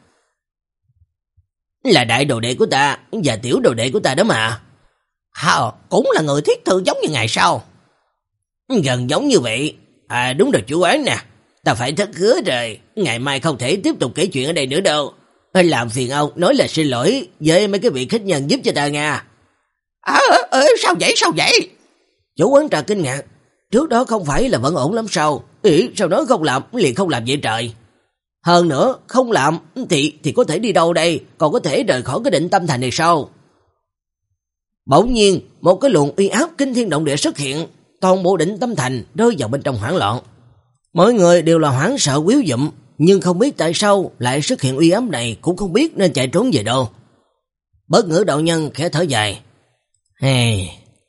Là đại đồ đệ của ta và tiểu đồ đệ của ta đó mà. Hào, cũng là người thiết thư giống như ngài sao? Gần giống như vậy. À đúng rồi chủ quán nè, ta phải thất hứa rồi, ngày mai không thể tiếp tục kể chuyện ở đây nữa đâu. Làm phiền ông nói là xin lỗi với mấy cái vị khách nhân giúp cho ta nha. À, à, sao vậy sao vậy? Chủ quán trà kinh ngạc, trước đó không phải là vẫn ổn lắm sao? Ý, sao nói không làm liền không làm vậy trời? Hơn nữa, không làm thì thì có thể đi đâu đây, còn có thể rời khỏi cái Định Tâm Thành này sao? Bỗng nhiên, một cái luồng uy áp kinh thiên động địa xuất hiện, toàn bộ Định Tâm Thành rơi vào bên trong hoảng loạn. Mọi người đều là hoảng sợ quýu dụm, nhưng không biết tại sao lại xuất hiện uy áp này, cũng không biết nên chạy trốn về đâu. Bất Ngữ đạo nhân khẽ thở dài. Hey,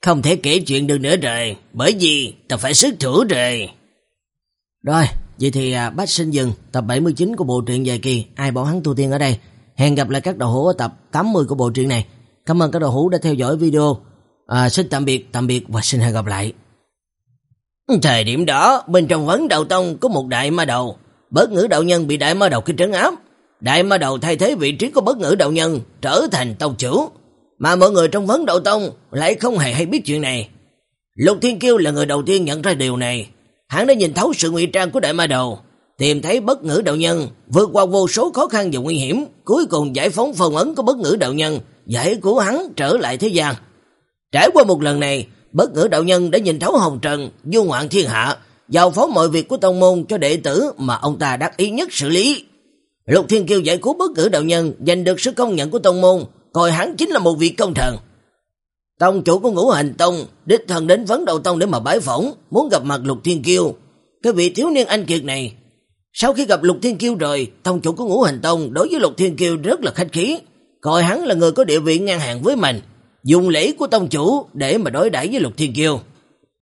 Không thể kể chuyện được nữa rồi, bởi vì ta phải xuất thủ rồi. Rồi, vậy thì à, Bách Sinh dừng tập bảy mươi chín của bộ truyện dài kỳ Ai Bảo Hắn Tu Tiên ở đây. Hẹn gặp lại các đầu hữu ở tập tám mươi của bộ truyện này. Cảm ơn các đầu hữu đã theo dõi video. À, xin tạm biệt, tạm biệt và xin hẹn gặp lại. Thời điểm đó, bên trong Vấn Đạo Tông có một đại ma đầu. Bất Ngữ đạo nhân bị đại ma đầu kia trấn áp. Đại ma đầu thay thế vị trí của Bất Ngữ đạo nhân, trở thành tông chủ. Mà mọi người trong Vấn Đạo Tông lại không hề hay biết chuyện này. Lục Thiên Kiêu là người đầu tiên nhận ra điều này. Hắn đã nhìn thấu sự ngụy trang của đại ma đầu, tìm thấy Bất Ngữ đạo nhân, vượt qua vô số khó khăn và nguy hiểm, cuối cùng giải phóng phong ấn của Bất Ngữ đạo nhân, giải cứu hắn trở lại thế gian. Trải qua một lần này, Bất Ngữ đạo nhân đã nhìn thấu hồng trần, du ngoạn thiên hạ, giao phó mọi việc của tông môn cho đệ tử mà ông ta đắc ý nhất xử lý. Lục Thiên Kiêu giải cứu Bất Ngữ đạo nhân, giành được sự công nhận của tông môn, coi hắn chính là một vị công thần. Tông chủ của Ngũ Hành Tông đích thân đến Vấn Đạo Tông để mà bái phỏng, muốn gặp mặt Lục Thiên Kiêu. Cái vị thiếu niên anh kiệt này, sau khi gặp Lục Thiên Kiêu rồi, tông chủ của Ngũ Hành Tông đối với Lục Thiên Kiêu rất là khách khí, coi hắn là người có địa vị ngang hàng với mình, dùng lễ của tông chủ để mà đối đãi với Lục Thiên Kiêu.